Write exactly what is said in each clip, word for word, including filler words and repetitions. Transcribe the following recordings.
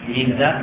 من ذا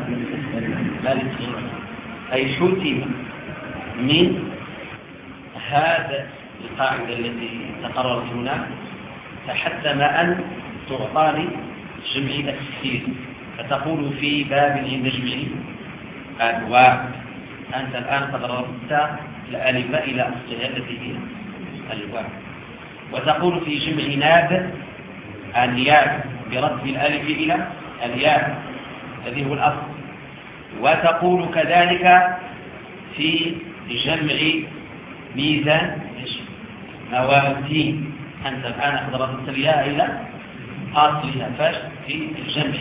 أي حتم من هذا القاعدة التي تقررت هنا تحتم أن تعطى جمع التكسير، فتقول في باب عند جمع الواو أنت الآن قد ردت الألف إلى أصلها التي هي الواو، وتقول في جمع ناب الياء برد الألف إلى الياء الذي هو الأصل، وتقول كذلك في جمع ميزان موازين أنت الآن قد ردت الياء إلى أصلها فاش في الجمع.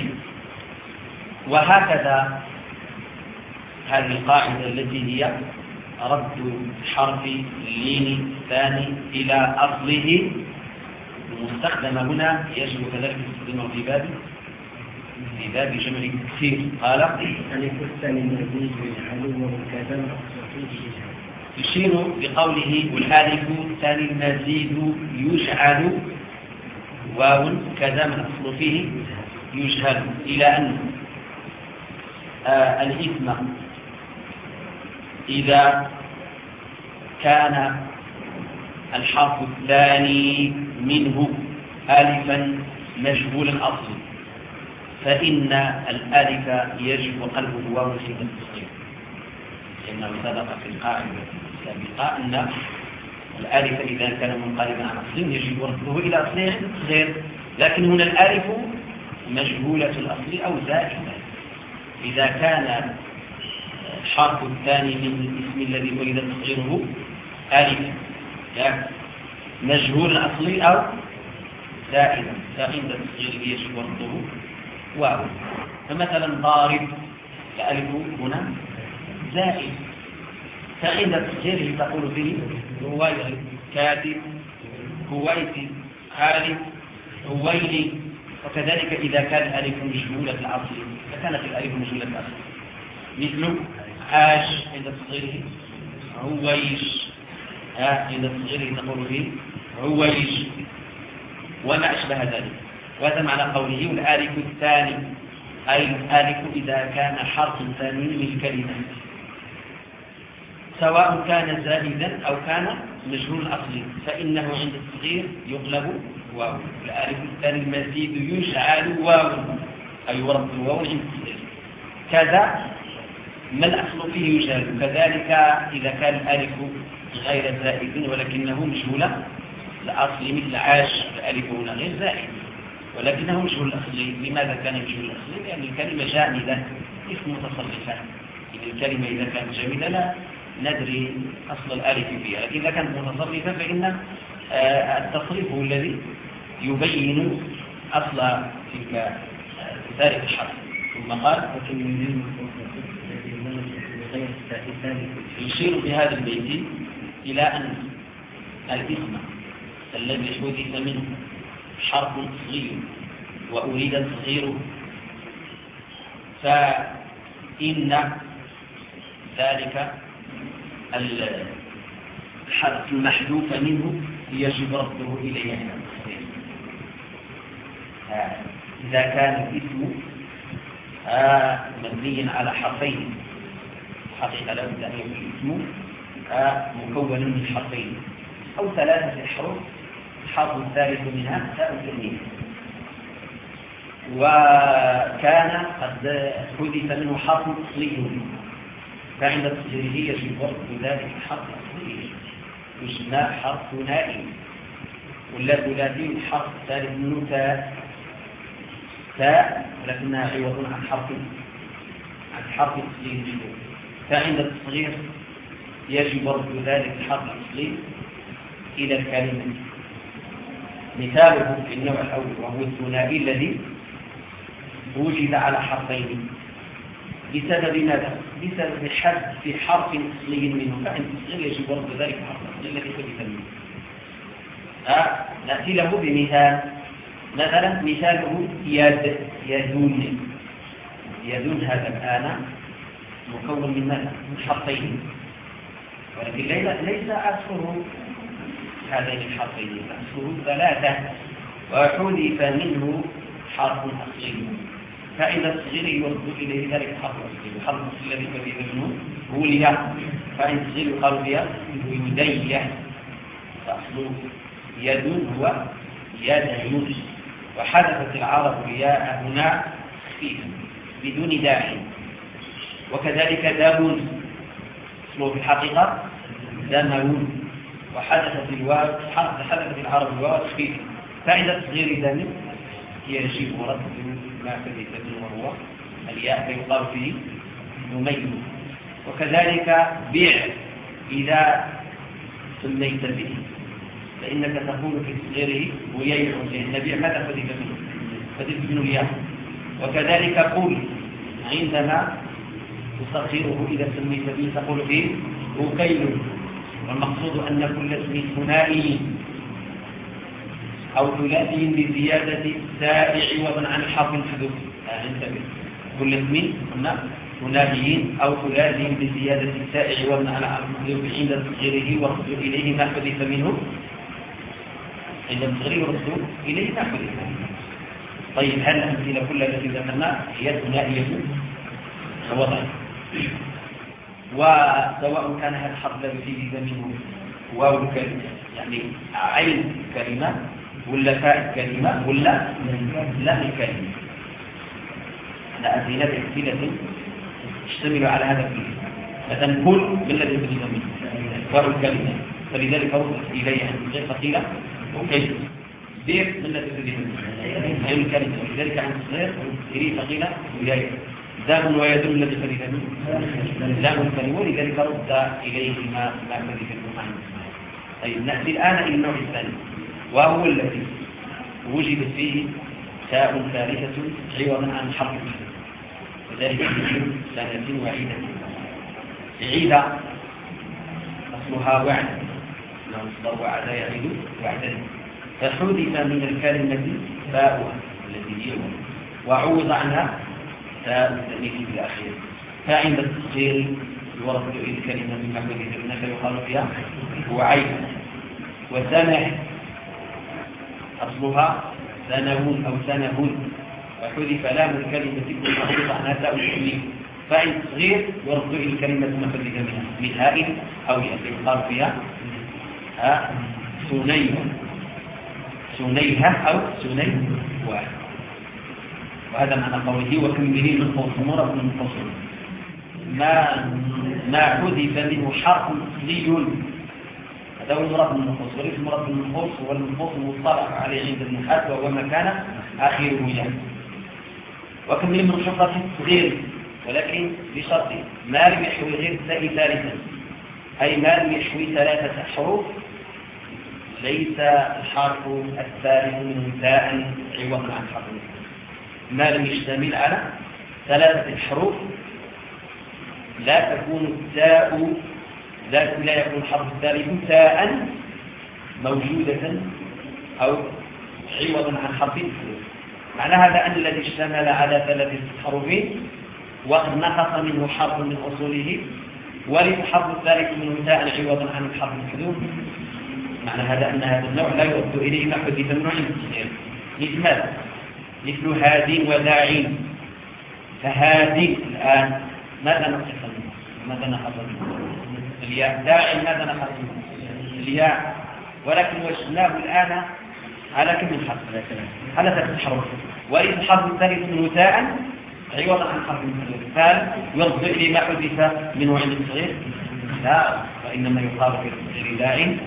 وهكذا هذه القاعدة التي هي رد حرف اللين الثاني إلى أصله المستخدمة هنا يجب كذلك استخدامه في باب في باب جمع التكسير. قال ألف الثاني المزيد بالعلو والكذا يشير بقوله والألف الثاني المزيد يجعل واو كذا من أصل فيه يجهل، إلى أن آه الإثم إذا كان الحرف الثاني منه ألفا مجهول الأصل فإن الألف يجب قلبه واو في التصغير، لأنه سبق في القاعدة السابقة أن الألف إذا كان منقلبا عن أصل يجب رده إلى أصله عند التصغير، لكن هنا الألف مجهولة الأصل أو زائدة. إذا كان الحرف الثاني من الاسم الذي أريد تصغيره ألف يعني مجهول الأصل أو زائدا فعند التصغير يجب رده واو. فمثلا ضارب الألف هنا زائد فعند التصغير تقول فيه هويل كاتب هويت عالم هويلي. وكذلك إذا كان الألف مجهولة الأصل فكانت الألف مجهولة الأصل مثل عاش عند تصغيره هويش عند تصغيره تقول فيه هويش وما أشبه ذلك. وهذا معنى قوله والآلف الثاني أي الآلف إذا كان حرف ثاني من الكلمة سواء كان زائدا أو كان مجهول الأصل فإنه عند التصغير يقلب واو. الآلف الثاني المزيد يجعل واو أي ورد واو عند التصغير كذا ما الأصل فيه يجهل. كذلك إذا كان الألف غير زائد ولكنه مجهول الأصل مثل عاش الألف هنا غير زائد ولكنه مجهول الأصل. لماذا كان مجهول الأصل؟ لأن الكلمة جامدة اسم متصرفة. إذا الكلمة إذا كانت جامدة لا ندري أصل الألف فيها، لكن إذا كانت متصرفة فإن التصريف هو الذي يبين أصل تلك ذلك الحرف. ثم قال يشير في هذا البيت إلى أن الاسم الذي حدث منه حرف صغير وأريد تصغيره فإن ذلك الحرف المحذوف منه يجب رده إليه إلى التصغير. إذا كان الاسم مبنيا على حرفين حقيقة لا بد أن يكون الاسم مكون من حرفين أو ثلاثة حروف الحرف الثالث منها تاء التأنيث وكان قد حدث منه حرف أصلي فعند تصغيره يجب رد ذلك الحرف الأصلي يسمى حرف ثنائي ولا ثلاثي الحرف الثالث منه تاء تاء ولكنها عوض عن حرف عن حرف أصلي فعند التصغير يجب رد ذلك الحرف الأصلي إلى الكلمة. مثاله في النوع الأول وهو الثنائي الذي وجد على حرفين بسبب ماذا؟ بسبب حذف في حرف أصلي منه فعند التصغير يجب رد ذلك الحرف الأصلي الذي حدث منه. آه. نأتي له بمثال مثلا مثاله يد يدون يدون هذا الآن مكون من ماذا؟ من حرفين ولكن ليس أصله هذين الحرفين أصله ثلاثة وحذف منه حرف أصلي فإذا الصغير يرد إليه ذلك حرف الصغير الحرف الذي فيه منه هو الياء فإن الصغير يقال بها يديه فأصله يد هو يد وحذفت العرب الياء هنا خفيفا بدون داعي وكذلك دام اسمه في الحقيقة دمون وحذفت الواو حذفت العرب الواو خفيفا فإذا الصغير دم يجب رد ما كذلك وهو الياء فيقال فيه نميز وكذلك بيع إذا سميت به فإنك تقول في صغيره وييع لأن بيع ماذا فذلك منه فذلك منه الياء وكذلك قول عندما تصغره إذا سميت به تقول فيه ركيل والمقصود أن كل اسم ثنائي أو ثلاثي بزيادة التاء عوضا عن الحرف المحذوف انتبه كل اسم ثنائي أو ثلاثي بزيادة التاء عوضا عن الحرف المحذوف عند تصغيره ورد إليه ما حذف منه عند تصغيره ورد إليه ما حذف منه طيب هل الأمثلة كلها التي ذكرنا هي ثنائية وضع وسواء كان هذا الحرف الذي فيه منه واو الكلمة يعني عين كلمة ولا فاء كلمة ولا لا الكلمة أنا أتينا بأمثلة تشتمل على هذا فيه مثلا كل من الذي فيه منه واو الكلمة فلذلك رفضت إليه عن غير ثقيلة وكيف بير من الذي فيه منه عين الكلمة ولذلك عن الصغير إليه ثقيلة ويايه دام ويدل الذي فريد منه دام الكلمة ولذلك رد إليه ما ما فريد منه عنه طيب نأتي الآن إلى النوع الثاني وهو الذي وجدت فيه تاء ثالثة عوضا عن حرف وذلك من سنة وعيدة عيدة أصلها وعد لو مصدر وعد يعيد وعدا فحذف من الكلمة باء التي هي وعوض عنها تاء التأنيث في الأخير فعند التصغير يورد إلى الكلمة من محمد الكلمة فيقال فيها هو عين وسنح أصلها سنون أو سنهون وحذف لام الكلمة وعوض عنها تاء التأنيث فعند التصغير يورد إلى الكلمة محمد منها من هاء أو ياء فيقال فيها سنيه سنيها أو سنيوه وهذا معنى قوله وكمله من قوس مرض من قوس ما ما حذف منه حرف أصلي هذا هو المرض من القوس وليس المرض من القوس هو القوس المصطلح عليه عند النحاة وهو ما كان آخره يعني وكمله من شرطة الصغير ولكن بشرط ما لم يحوي غير التاء ثالثا أي ما لم يحوي ثلاثة حروف ليس الحرف الثالث منه تاء عوضا عن حرف ما لم يشتمل على ثلاثة حروف لا تكون التاء لا, لا يكون الحرف الثالث تاء موجودة أو عوضا عن حرف معنى هذا أن الذي اشتمل على ثلاثة حروف وقد نقص منه حرف من أصوله وليس الحرف الثالث منه تاء عوضا عن الحرف المحذوف معنى هذا أن هذا النوع لا يرد إليه ما حدث من عند التصغير مثل ماذا؟ مثل هادين وداعين فهادين الآن ماذا نقص منه؟ ماذا نقص منه؟ الياء داعي ماذا نقص منه؟ الياء ولكن وجدناه الآن على كم حرف؟ على ثلاث حروف وليس الحرف الثالث منه تاء عوضا عن حرف المحذوف فهل يرد إليه ما حدث منه عند التصغير؟ لا وإنما يقال في التصغير داعي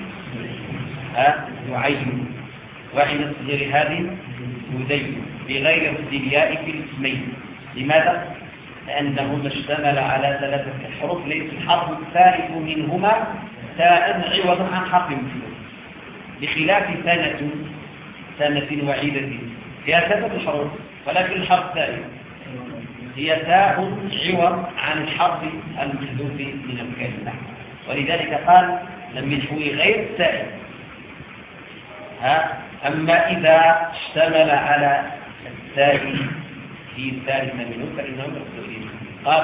وعين وعند التصغير هذه يدين بغير رد الياء في الاسمين لماذا؟ لأنه اشتمل على ثلاثة حروف ليس الحرف الثالث منهما تاء عوضا عن حرف محذوف بخلاف سنة سنة وعيدة فيها ثلاثة حروف ولكن الحرف الثالث هي تاء عوض عن الحرف المحذوف من الكلمة ولذلك قال لم يحوي غير تاء ها أما إذا اشتمل على التاء في الثالث منه فإنه يرد قال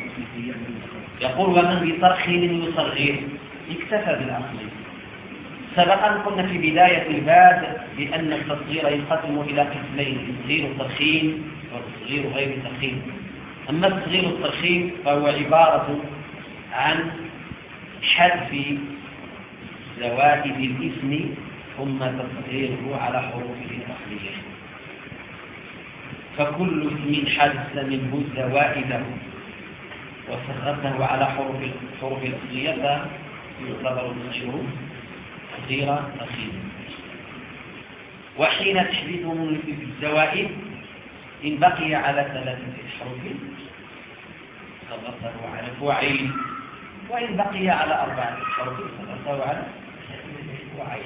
يقول ومن بطرخ يصغر اكتفى بالأصل سبقا قلنا في بداية الباب بأن التصغير ينقسم إلى قسمين: تصغير الترخيم وتصغير غير الترخيم. أما التصغير الترخيم فهو عبارة عن حذف زوائد الاسم ثم تصغيره على حروفه الأصلية. فكل اسم حذف منه زوائده وصغرته على حروف الحروف الأصلية يعتبر تصغيره تصغير ترخيم. وحين تحديثه من الزوائد إن بقي على ثلاثة حروف صغرته على فعيل، وإن بقي على أربعة حروف صغرته على فعيل.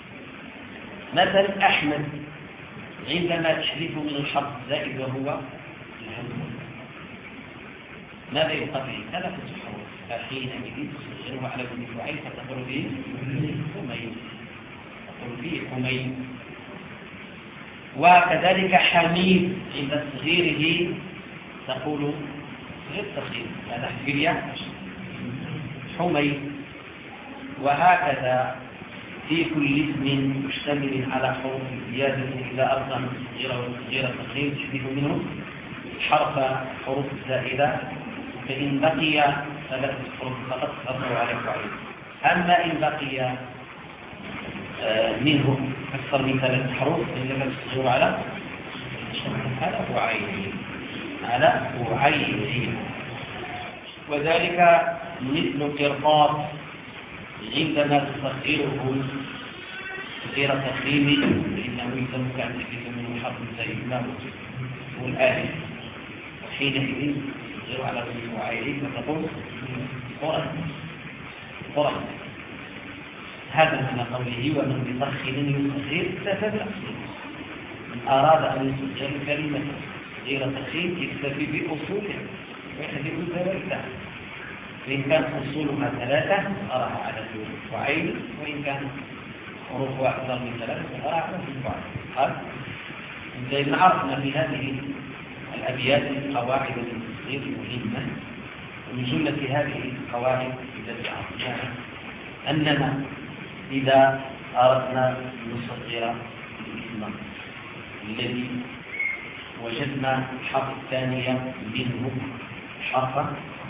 مثل أحمد عندما تحذف من الحرف الزائد وهو الهمزة ماذا يبقى فيه؟ ثلاثة حروف، فحينئذ تصغره على كل فعيل فتقول به حميد، تقول به حميد. وكذلك حميد عند تصغيره تقول غير تصغير هذا حفرية حميد. وهكذا في كل اسم مشتمل على حروف زيادة إذا أردنا من تصغير وتصغير الترخيم تحذف منه حرف حروف زائدة، فإن بقي ثلاثة حروف فقط أصغر على فعيل. أما إن بقي منه أكثر من ثلاث حروف إنما تصغر على على فعيل على فعيل. وذلك مثل قرطاس عندما تصغره تصغير ترخيم فإنه يلزمك أن تحذف منه حرف زائد ما هو الآلف، وحينئذ تصغر على فعيل فتقول قرآن قرآن. هذا معنى قوله ومن بترخيم يصغر استفاد الأصل. من أراد أن يصغر كلمة تصغير ترخيم يكتفي بأصولها ويحذف زوائدها، فإن كانت أصولها ثلاثة صغرها على فعيل، وإن كان حروفها أكثر من ثلاثة صغرها على فعيل. إذا عرفنا في هذه الأبيات قواعد التصغير مهمة، ومن جملة هذه القواعد التي عرفناها أننا إذا أردنا أن نصغر الاسم الذي وجدنا الحرف الثاني منه حرف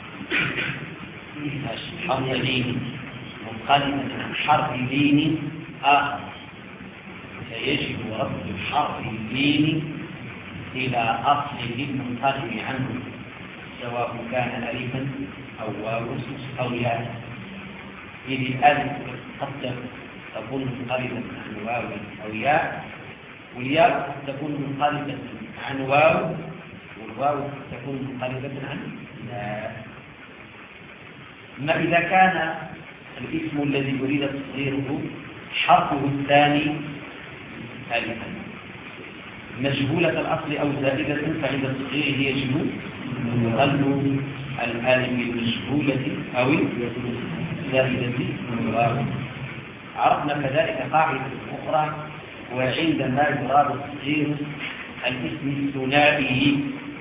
حرف لين منقلبا عن حرف لين آخر، فيجب رد الحرف اللين إلى أصله المنقلب عنه سواء كان ألفا أو واو أو ياء. إذ الألف قد تكون منقلبة عن واو أو ياء، والياء قد تكون منقلبة عن واو، والواو قد تكون منقلبة عن ياء. أما إذا كان الاسم الذي يريد تصغيره حرفه الثاني ألفا مجهولة الأصل أو زائدة، فعند تصغيره يجب قلب الألف المجهولة أو زائدة الواو. عرفنا كذلك قاعدة أخرى، وعندما يراد تصغير الاسم الثنائي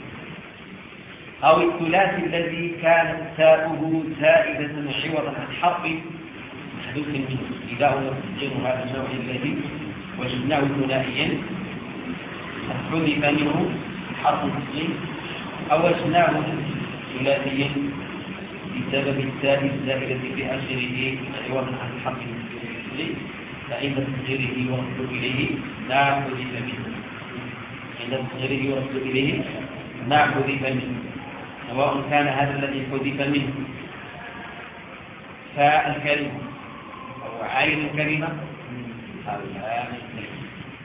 أو الثلاثي الذي كانت تاؤه زائدة عوضا عن حرف محذوف منه، إذا هو تصغير هذا النوع الذي وجدناه ثنائيا حذف منه حرف التصغير، أو وجدناه ثلاثيا بسبب التاء الزائدة في آخره عوضا عن حرف التصغير، فعند تصغيره يرد إليه ما حذف منه عند تصغيره يرد إليه ما حذف منه، سواء كان هذا الذي حذف منه فاء الكلمة أو عين الكلمة أو لام الكلمة.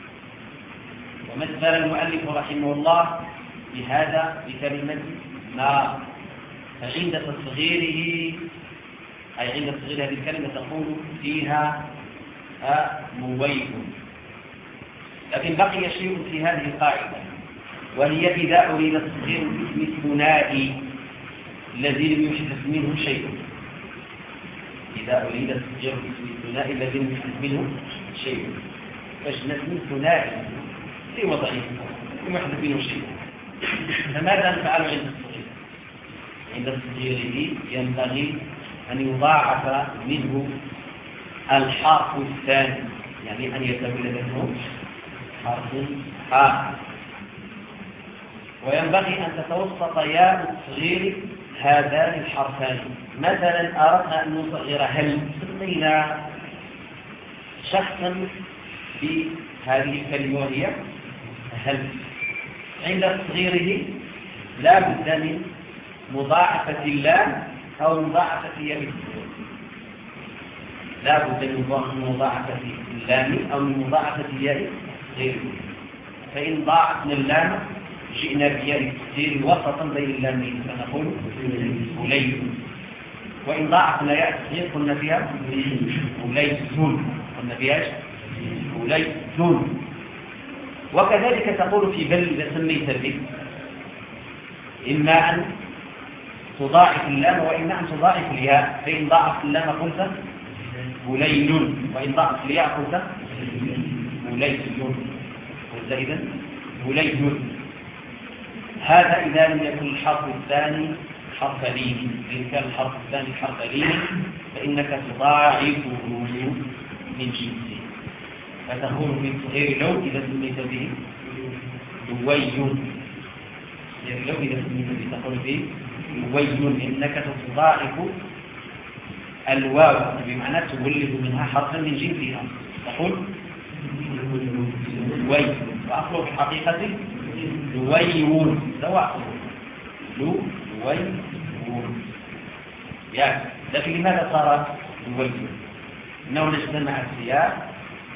ومثل المؤلف رحمه الله بهذا بكلمة نار، فعند تصغيره أي عند تصغير هذه الكلمة تقول فيها مويب. لكن بقي شيء في هذه القاعدة، وهي إذا أريد تصغير الاسم الثنائي الذي لم يحدث منه شيء، إذا أريد تصغير الاسم الثنائي الذي لم يحدث منه شيء، فجنا اسم ثنائي في وضعه لم يحدث منه شيء، فماذا نفعل عند التصغير؟ عند تصغيره ينبغي أن يضاعف منه الحرف الثاني، يعني أن يتولد منه حرف آخر. وينبغي أن تتوسط ياء التصغير هذان الحرفان. مثلا أردنا أن نصغر هل، سمينا شخصا في هذه الكلمة وهي هل. عند تصغيره لا بد من مضاعفة اللام أو مضاعفة ياء، لا بد من مضاعفة اللام أو من مضاعفة ياء التصغير. فإن ضاعفنا اللام جئنا بياء التصغير وسطا بين اللامين فنقول وليد. وإن ضاعفنا ياء التصغير قلنا فيها وليد، قلنا فيها وليد. وكذلك تقول في بل إذا سميت به، إما أن تضاعف اللام وإما أن تضاعف الياء. فإن ضاعف اللام قلت وليل، وإن ضاعف الياء قلت وليل. قلت إذن وليل. هذا إذا لم يكن الحرف الثاني حرف لين. إن كان الحرف الثاني حرف لين فإنك تضاعفه من جنسه، فتقول في صغير لو إذا سميت به لوي. لو إذا سميت به تقول به لوي، إنك تضاعف الواو بمعنى تولد منها حرفا من جنسها، تقول لوي. وأصله في الحقيقة لويون، سواء لويون يعني. لكن لماذا صار لويون؟ إنه اجتمع السياق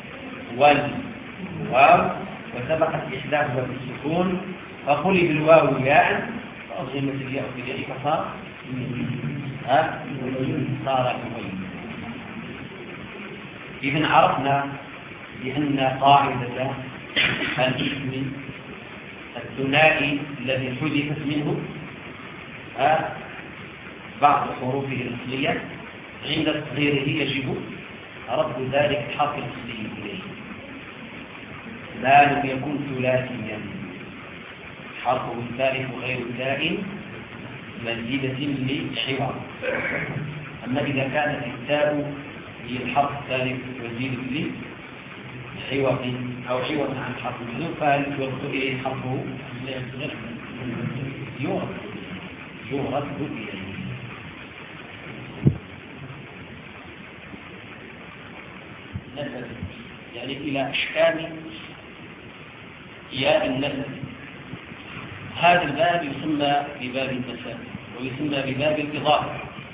والواو وسبقت إحداثها بالسكون فقلب الواو ياء فأضغمت الياء في الياء فصار ها صار لويون. إذن عرفنا بأن قاعدة الاسم الثنائي الذي حدثت منه بعض حروفه الأصلية عند تصغيره يجب رد ذلك الحرف الأصلي إليه، ما لم يكن ثلاثيا حرفه الثالث غير تاء مزيدة لحوار. أما إذا كانت التاء هي الحرف الثالث مزيدة لحوار أو حوار عن حرف محذوف فهل يرد إليه حرفه يرد يرد إليه. نسب يعني إلى أشكال ياء النسب. هذا الباب يسمى بباب النسب ويسمى بباب الإضافة.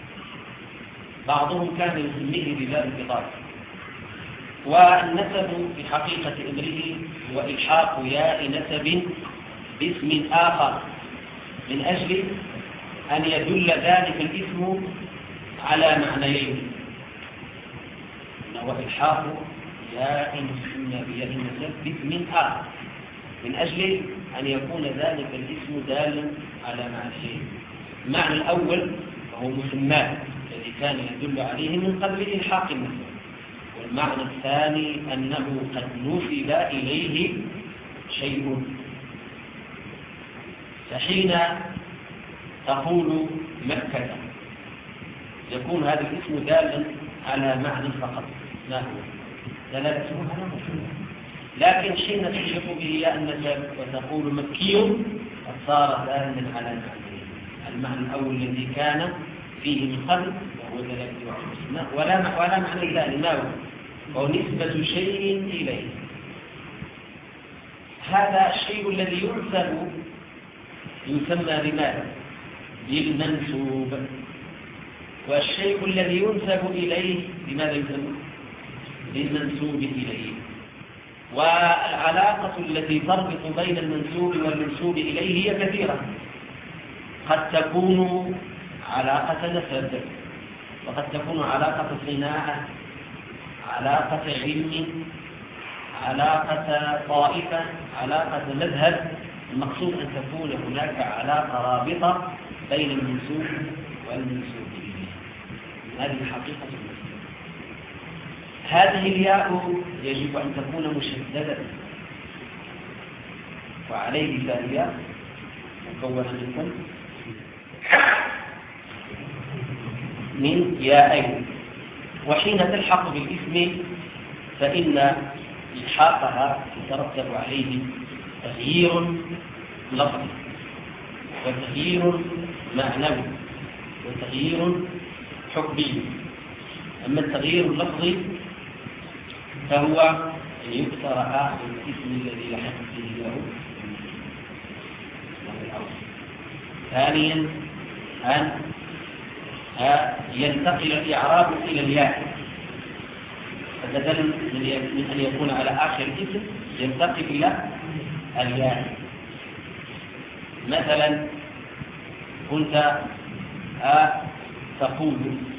بعضهم كان يسميه بباب الإضافة. والنسب في حقيقة أمره هو إلحاق ياء نسب باسم آخر من أجل أن يدل ذلك الاسم على معنيين. وهو إلحاق ياء بياء النسب باسم آخر من أجل أن يكون ذلك الاسم دالا على معنيين. المعنى الأول وهو مسماه الذي كان يدل عليه من قبل إلحاق النسب، والمعنى الثاني أنه قد نسب إليه شيء. فحين تقول مكة يكون هذا الاسم دالا على معنى فقط، ما هو دلالته على مفهوم. لكن حين تشرك به ياء النسب وتقول مكي قد صار دالا على معنى. المعنى الأول الذي كان فيه من قبل وهو دلالته على الاسم ولا ولا معنى ثاني، ما هو؟ وهو نسبة شيء إليه. هذا الشيء الذي ينسب يسمى بماذا؟ بالمنسوب. والشيء الذي ينسب إليه بماذا يسمى؟ بالمنسوب إليه. والعلاقة التي تربط بين المنسوب والمنسوب إليه هي كثيرة. قد تكون علاقة نسب، وقد تكون علاقة صناعة، علاقة علم، علاقة طائفة، علاقة مذهب. المقصود أن تكون هناك علاقة رابطة بين المنسوب والمنسوب إليه. هذه حقيقة المسألة. هذه الياء يجب أن تكون مشددة، وعليه فهي مكونة منكم من ياءين. وحين تلحق بالاسم فإن إلحاقها يترتب عليه تغيير لفظي وتغيير معنوي وتغيير حكمي. أما التغيير اللفظي فهو أن يكسر آخر الاسم الذي لحق به له. ثانيا أن ينتقل الإعراب إلى الياء، فبدلا من أن يكون على آخر الاسم ينتقل إلى الياء. مثلا كنت تقول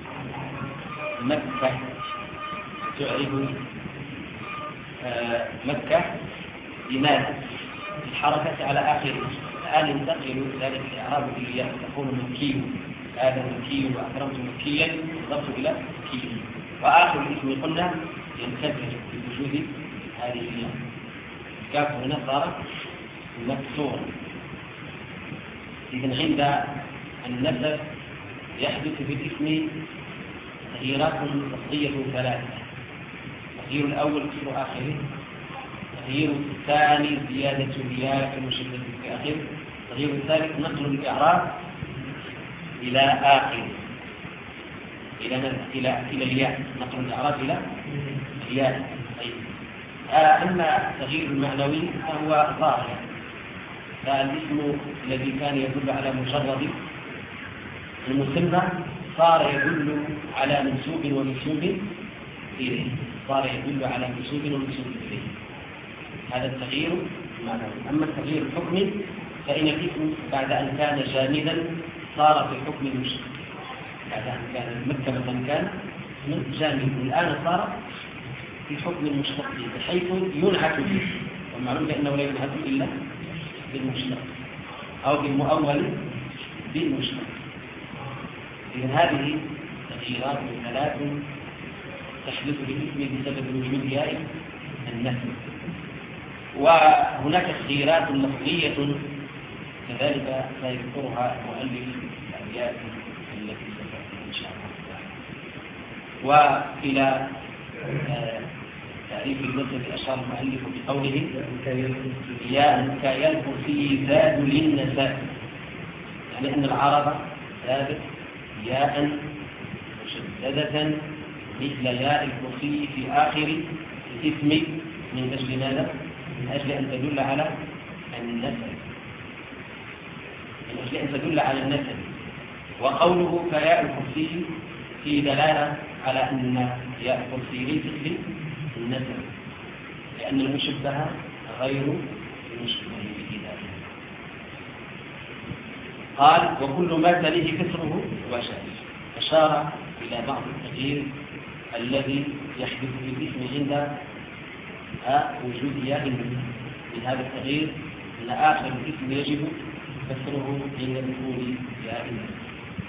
مكة، تعرف مكة لماذا؟ الحركة على آخر الاسم. الآن ينتقل ذلك الإعراب إلى الياء، تقول مكي، هذا مكي وأكرمت مكيا، ضبط إلى مكي. وآخر الاسم قلنا ينكسر بوجود هذه الياء. الكاف هنا صارت مكسورة. إذن عند النسب يحدث في الاسم تغييرات لفظية ثلاثة. التغيير الأول كسر آخره، التغيير الثاني زيادة الياء المشددة في آخره، التغيير الثالث نقل الإعراب إلى آخره، إلى إلى إلى الياء، نقل الإعراب إلى الياء. طيب. أما التغيير المعنوي فهو ظاهر، فالاسم الذي كان يدل على مجرد المسمى صار يدل على منسوب ومنسوب إليه، صار يدل على منسوب ومنسوب إليه. هذا التغيير المعنوي. أما التغيير الحكمي فإن الاسم بعد أن كان جامدا صار في حكم المشتق. بعد أن كان مكة مثلا كان جامد، الآن صار في حكم المشتق بحيث ينعت به، والمعلوم بأنه لا ينعت إلا بالمشتق أو بالمؤول بالمشتق. إذن هذه تغييرات ثلاث تحدث بالاسم بسبب وجود ياء النسب. وهناك تغييرات لفظية كذلك سيذكرها المؤلف الأبيات التي ستأتي إن شاء الله. وإلى تعريف النسب أشار المؤلف بقوله ياء كياء الكرسي زاد للنسب، يعني أن العرب زادت ياء مشددة مثل ياء الكرسي في آخر الاسم من أجل ماذا؟ من أجل أن تدل على النسب، من أجل أن تدل على النسب. وقوله كياء الكرسي في دلالة على أن ياء الكرسي ليست بالنسب، لأن المشبه غير المشبه به ذاته. قال وكل ما تليه كسره وشاذ. أشار إلى بعض التغيير الذي يحدث في الاسم عند وجود ياء النسب. من هذا التغيير أن آخر الاسم يجب كسره عند دخول ياء النسب.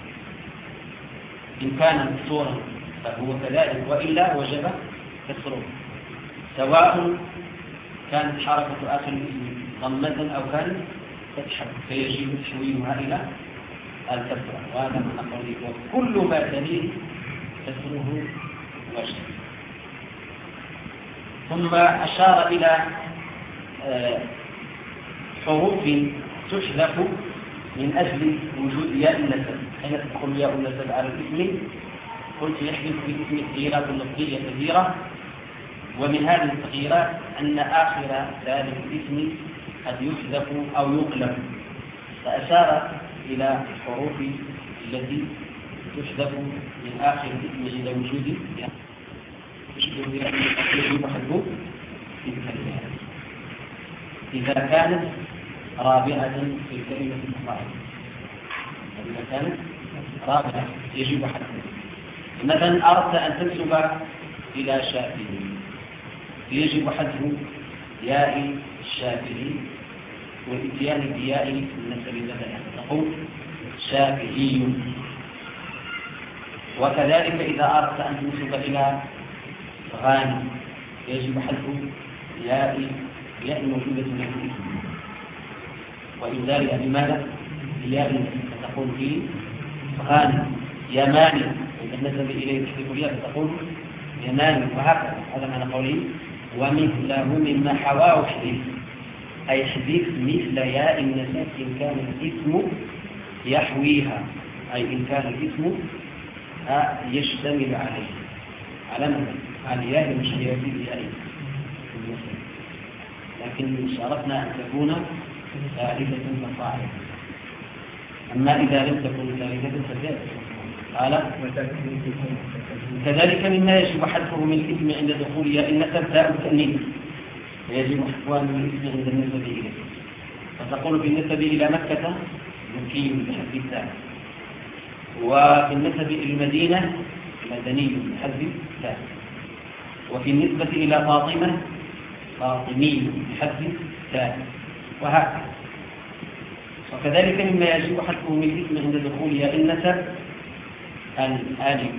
إن كان مكسورا فهو كذلك، وإلا وجب كسره، سواء كانت حركة آخر الاسم ضمة أو كانت فتحة، فيجب تحويلها إلى الكسرة. وهذا معنى قوله وكل ما تليه كسره وشذ. ثم أشار إلى حروف تحذف من أجل وجود ياء النسب. حين تدخل ياء النسب على الاسم قلت يحدث في الاسم تغييرات لفظية كثيرة، ومن هذه التغييرات أن آخر ذلك الاسم قد يحذف أو يقلب، فأشار إلى الحروف التي تحذف من آخر الاسم عند وجود ياء يجب حذفه في الكلمات إذا كانت رابعة في الكلمة المضارعة. إذا كانت رابعة يجب حذفه. مثلا أردت أن تنسب إلى شافعي يجب حذف ياء الشافعي والإتيان بياء النسب بدلا، تقول شافعي. وكذلك إذا أردت أن تنسب إلى غانم يجب حذف ياء ياء موجودة في الاسم وإبدالها بماذا؟ بياء النسب، تقول فيه غانم يماني إذا نسب إليه تحذف الياء فتقول يمان، وهكذا. هذا معنى قوله ومثله مما حواه احذف، أي احذف مثل ياء النسب إن كان الاسم يحويها، أي إن كان الاسم يشتمل عليه، على من؟ على الياء المشتبهة بياء النسب، لكن شرطنا أن تكون ثالثة فصاعدا. أما إذا لم تكن ثالثة فزاد. قال كذلك مما يجب حذفه من الاسم عند دخول ياء النسب تاء التأنيث، ويجب حذفها من الاسم عند النسب إليه. فتقول في النسب إلى مكة مكي بحذف التاء، وفي النسب إلى المدينة مدني بحذف التاء، وفي النسبة إلى فاطمة فاطمي بحذف التاء، وهكذا. وكذلك مما يجب حذفه من الاسم عند دخول ياء النسب الألف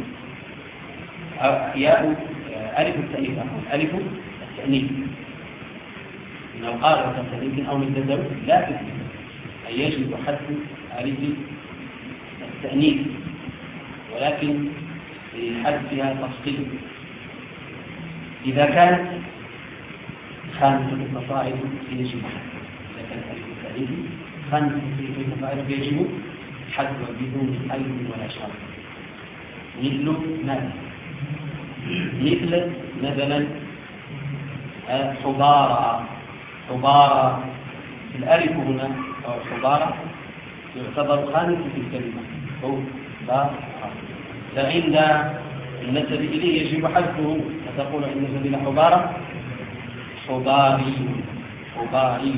ياء ألف التأنيث ألف التأنيث من القارئ والتأنيث أو من التزوج لا تثبت، أي يجب حذف ألف التأنيث، ولكن في حذفها تفصيل. إذا كانت خامسة التصاعد يجب حذفها، إذا كانت ألف التأنيث خامسة التصاعد يجب حذفها بدون ألف ولا شرط. مثل ماذا؟ مثل مثلا حضارة، حضارة الألف هنا أو حضارة يعتبر خامسة في الكلمة حضارة، فعند النسب إليه يجب حذفه، فتقول عند النسب إلى حضارة حضاري حضاري.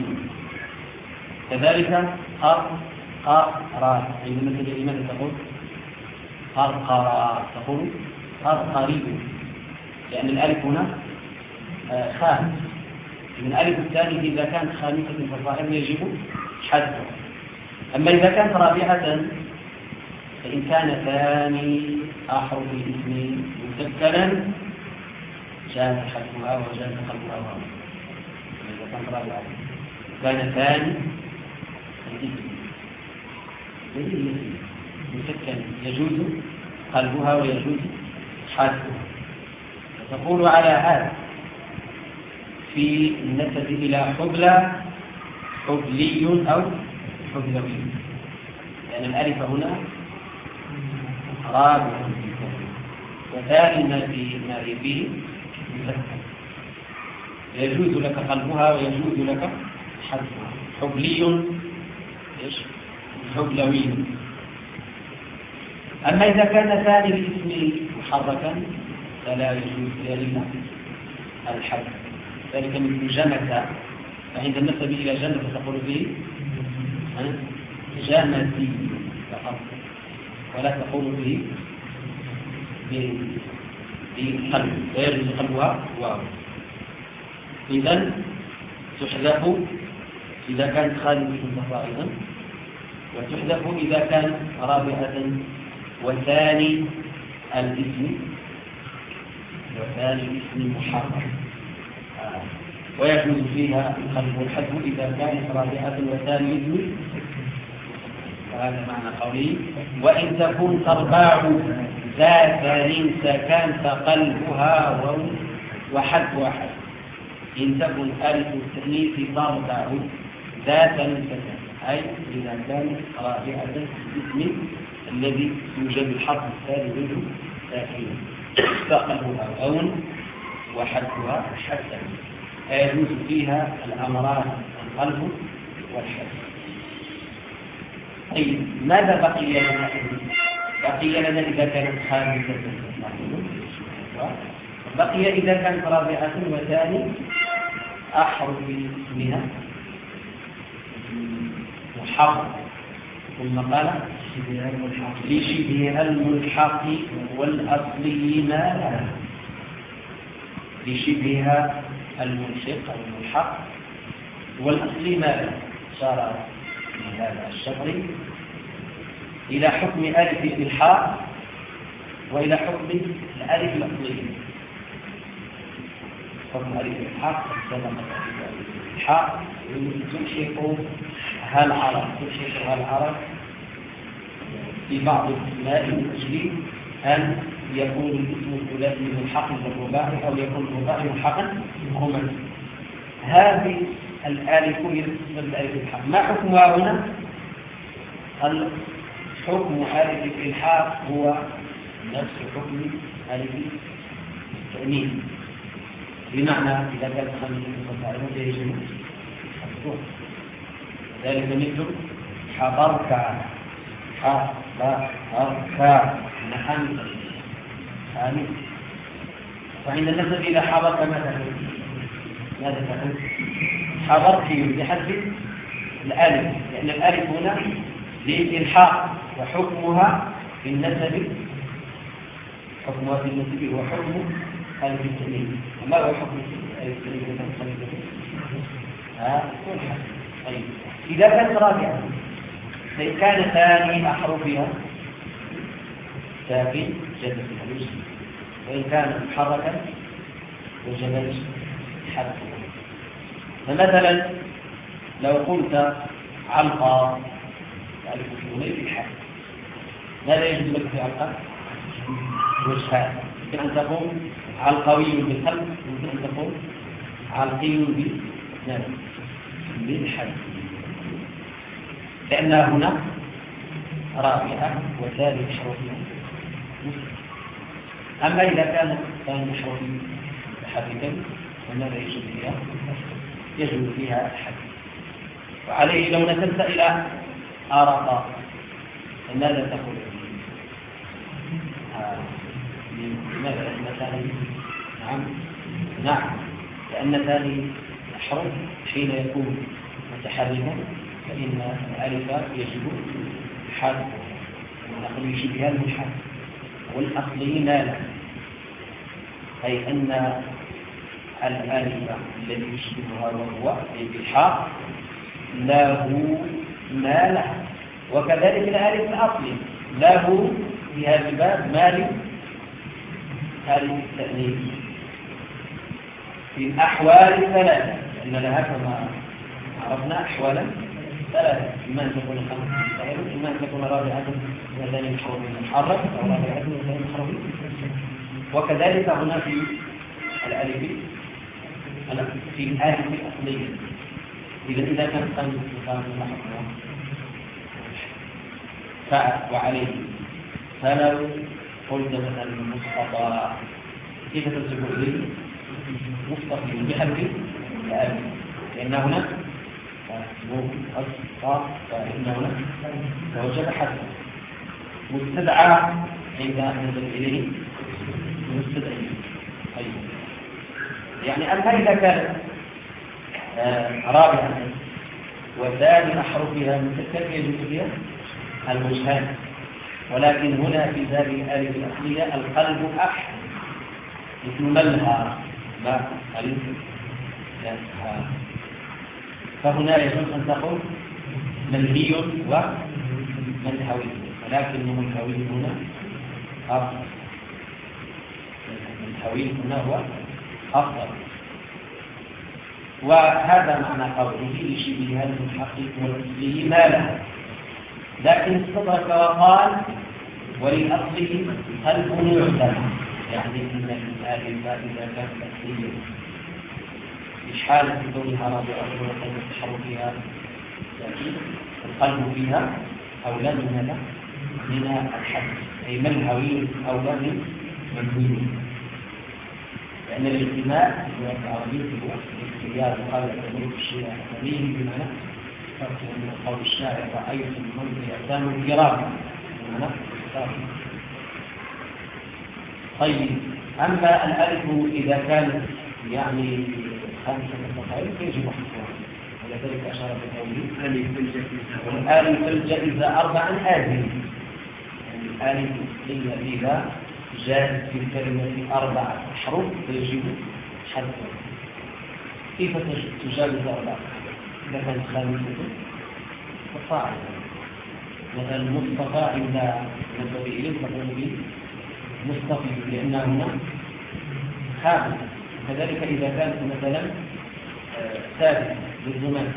كذلك قر قرار، عند النسب إليه ماذا تقول؟ قرقرا، تقول قرقري، لأن الألف هنا خامس. من ألف الثاني إذا كانت خامسة فالظاهر يجب حذفها. أما إذا كانت رابعة فإن كان ثاني أحرف الاسم مسكنا جاز حذفها وجاز قلبها واو. إذا كانت رابعة كان ثاني الاسم مسكن يجوز قلبها ويجوز حذفها. فتقول على هذا في النسب إلى حبلى حبلي أو حبلوي، لأن الألف هنا رابع وثاني ما في ما فيه مسكن، يجوز لك قلبها ويجوز لك حذفها. حبلي ايش؟ حبلوي. أما إذا كان ثاني الاسم محركا فلا يجوز ذلك الحذف، ذلك مثل جمة، فعند النسب إلى جمة تقول به جمتي فقط، ولا تقول به بالقلب، ويجوز قلبها واو. إذن تحذف إذا كانت خالدة متصاعدا، وتحذف إذا كانت رابعة وثاني الاسم وثاني الاسم محرك، آه. ويجوز فيها القلب والحذف إذا كانت رابعة وثاني الاسم. وهذا معنى قوله وإن تكون ترباع ذات ثاني سكان فقلبها واو وحذفها حذف. إن تكن ألف التأنيث تربع ذات سكان، أي إذا كانت رابعة الاسم الذي يوجد الحرف الثاني منه ساكنا فقلبها واو وحذفها حذفا، يجوز فيها الأمران القلب والحذف. طيب ماذا بقي لنا؟ بقي لنا إذا كانت خامسة بقي إذا كانت رابعة وثاني أحرف اسمها محرك، ثم قال لشبه الملحق والأصلي ما لها، لشبهها الملحق الملحق والأصلي ما لها، صار من هذا الشطر إلى حكم ألف الحاء وإلى حكم الألف الأصلية. حكم ألف الحاء سبق الحاء تلحق هالعرب، تلحق هالعرب في بعض الأسماء من أجل أن يكون الاسم الثلاثي ملحقا بالرباعي أو يكون الرباعي ملحقا بالخماسي. هذه الآلف هي الآلف الإلحاق. ما حكمها هنا؟ حكم آلف الإلحاق هو نفس حكم آلف التأنيث، بمعنى إذا كانت خمسة متفاعلة يجب الفتوح. ذلك مثل حضرك حضرك نحن آمين. وعند النسب إلى حضرك ماذا تقول؟ ماذا تقول؟ حضرك بحذف الآلف، لأن الآلف هنا للإلحاق، وحكمها في النسب حكمها في النسب هو حكم آلف التأنيث. وما هو حكم آلف التأنيث؟ ها طيب، إذا كانت رابعة فإن كان ثاني أحرفها ساكن جاز الحدوث، وإن كان محركا وجب حذفه. فمثلا لو قلت علقى تعرف الشغلين في الحال، ماذا يجب لك في علقى؟ وجهان، يمكن أن تقول علقوي بالقلب، يمكن أن تقول علقي بالحال، لأنها هنا رابعة وثالث حرفها. أما إذا كان ثاني حرف حرفا فماذا يجب فيها؟ يجب فيها الحد. وعليه لو نسبت إلى أرقى فماذا تقول؟ لماذا؟ لأن ثاني نعم نعم لأن ثاني الحرف حين يكون متحركا فإن الألف يجب حذفه، ونقول يشبه المحذف والأصلي مالا، أي أن الألف الذي يشبهها وهو الإلحاق له مال، وكذلك الألف الأصلي له في هذا الباب مال ألف التأنيث في الأحوال الثلاثة، لأن لها كما عرفنا أحوالا ثلاثة، إما أن تكون خمسة، إما أن تكون رابعة وثاني محرم محرك، أو رابعة وثاني محرم. وكذلك هنا في الألف في الآلف الأصلية، إذا إذا كان خمسة مقام محرم وعليه، فلو قلت مثلا مصطفى كيف تنسب إليه؟ مصطفى بحذف الآلف، لأن هنا فإن هنا فوجب حذفه. مستدعى عند نزل إليه مستدعى أيضا، يعني أما إذا كانت رابعة وثاني أحرفها متكلم يجب فيها الوجهان، ولكن هنا في هذه الآلة الأصلية القلب أح مثل ملها ما ألف لها، فهنا يجب أن تقول ملهي وملهوي، ولكن الملهوي هنا أفضل، الملهوي هنا هو أفضل. وهذا معنى قوله لشبه المحقق والأصلي ما له، لكن استدرك وقال وللأصلي قلب معتم، يعني أن الآلف إذا كانت أصلية في حالة كونها رابعة وقد تحركها القلب فيها أولى من هذا من الحد، أي ملهوي أولى من منهوي، لأن الاجتماع في العربية هو اختيار قال التمييز الشيء التمييز بمعنى من قول الشاعر رأيت المنزل يأتام الكرام بمعنى طيب. أما الألف إذا كانت يعني خمسة متفاعل فيجب حفظها، ولذلك أشار بقوله والآلف الجائزة أربعا آذن، يعني الآلف إذا جاءت في الكلمة أربعة أحرف فيجب حذفها. كيف تجاوز أربعة؟ إذا كانت خامسة فصاعدا، مثلا مصطفى عند نسبة إليه تقول به مصطفى لأنها هنا خامسة. كذلك إذا كانت مثلا ثالثة بالزمان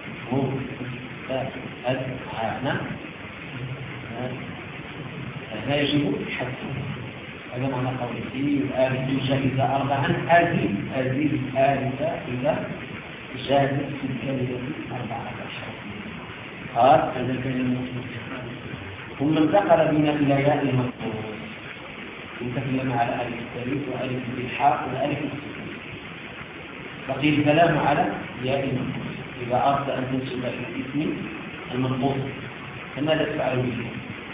مو ثالثة نعم لا يجب حذفه. هذا معنى قوله الآلف جاهزة أربعا أزيد أزيد الآلف إذا جاهزت في الكلمة أربعة أشهر. قال هذا الكلمة ثم انتقل بنا إلى ياء المنقوص نتكلم على ألف التاريخ وألف الإلحاق وألف السكون. بقي الكلام على ياء المنقوص إذا أردت أن تنسب إلى الاسم المنقوص فماذا تفعل به؟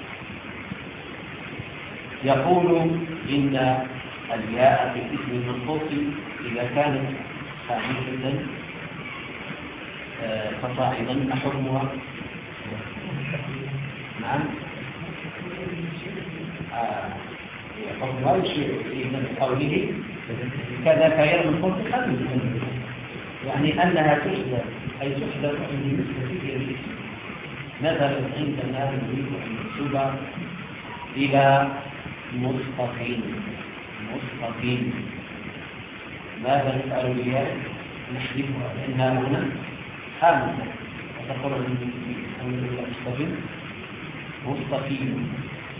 يقول إن الياء في الاسم المنقوص إذا كانت خفيفة فصاعدا حكمها نعم حكمها يشير من قوله كذا ياء المنقوص خفيفة يعني أنها تحدث أي تحدث عند نسبة إلى الاسم. مثلا عندنا نريد أن ننسب إلى مستقيم مستقيم ماذا نفعل بها؟ نحذفها لأنها هنا خامسة وتقول أن مستقيم مستقيم.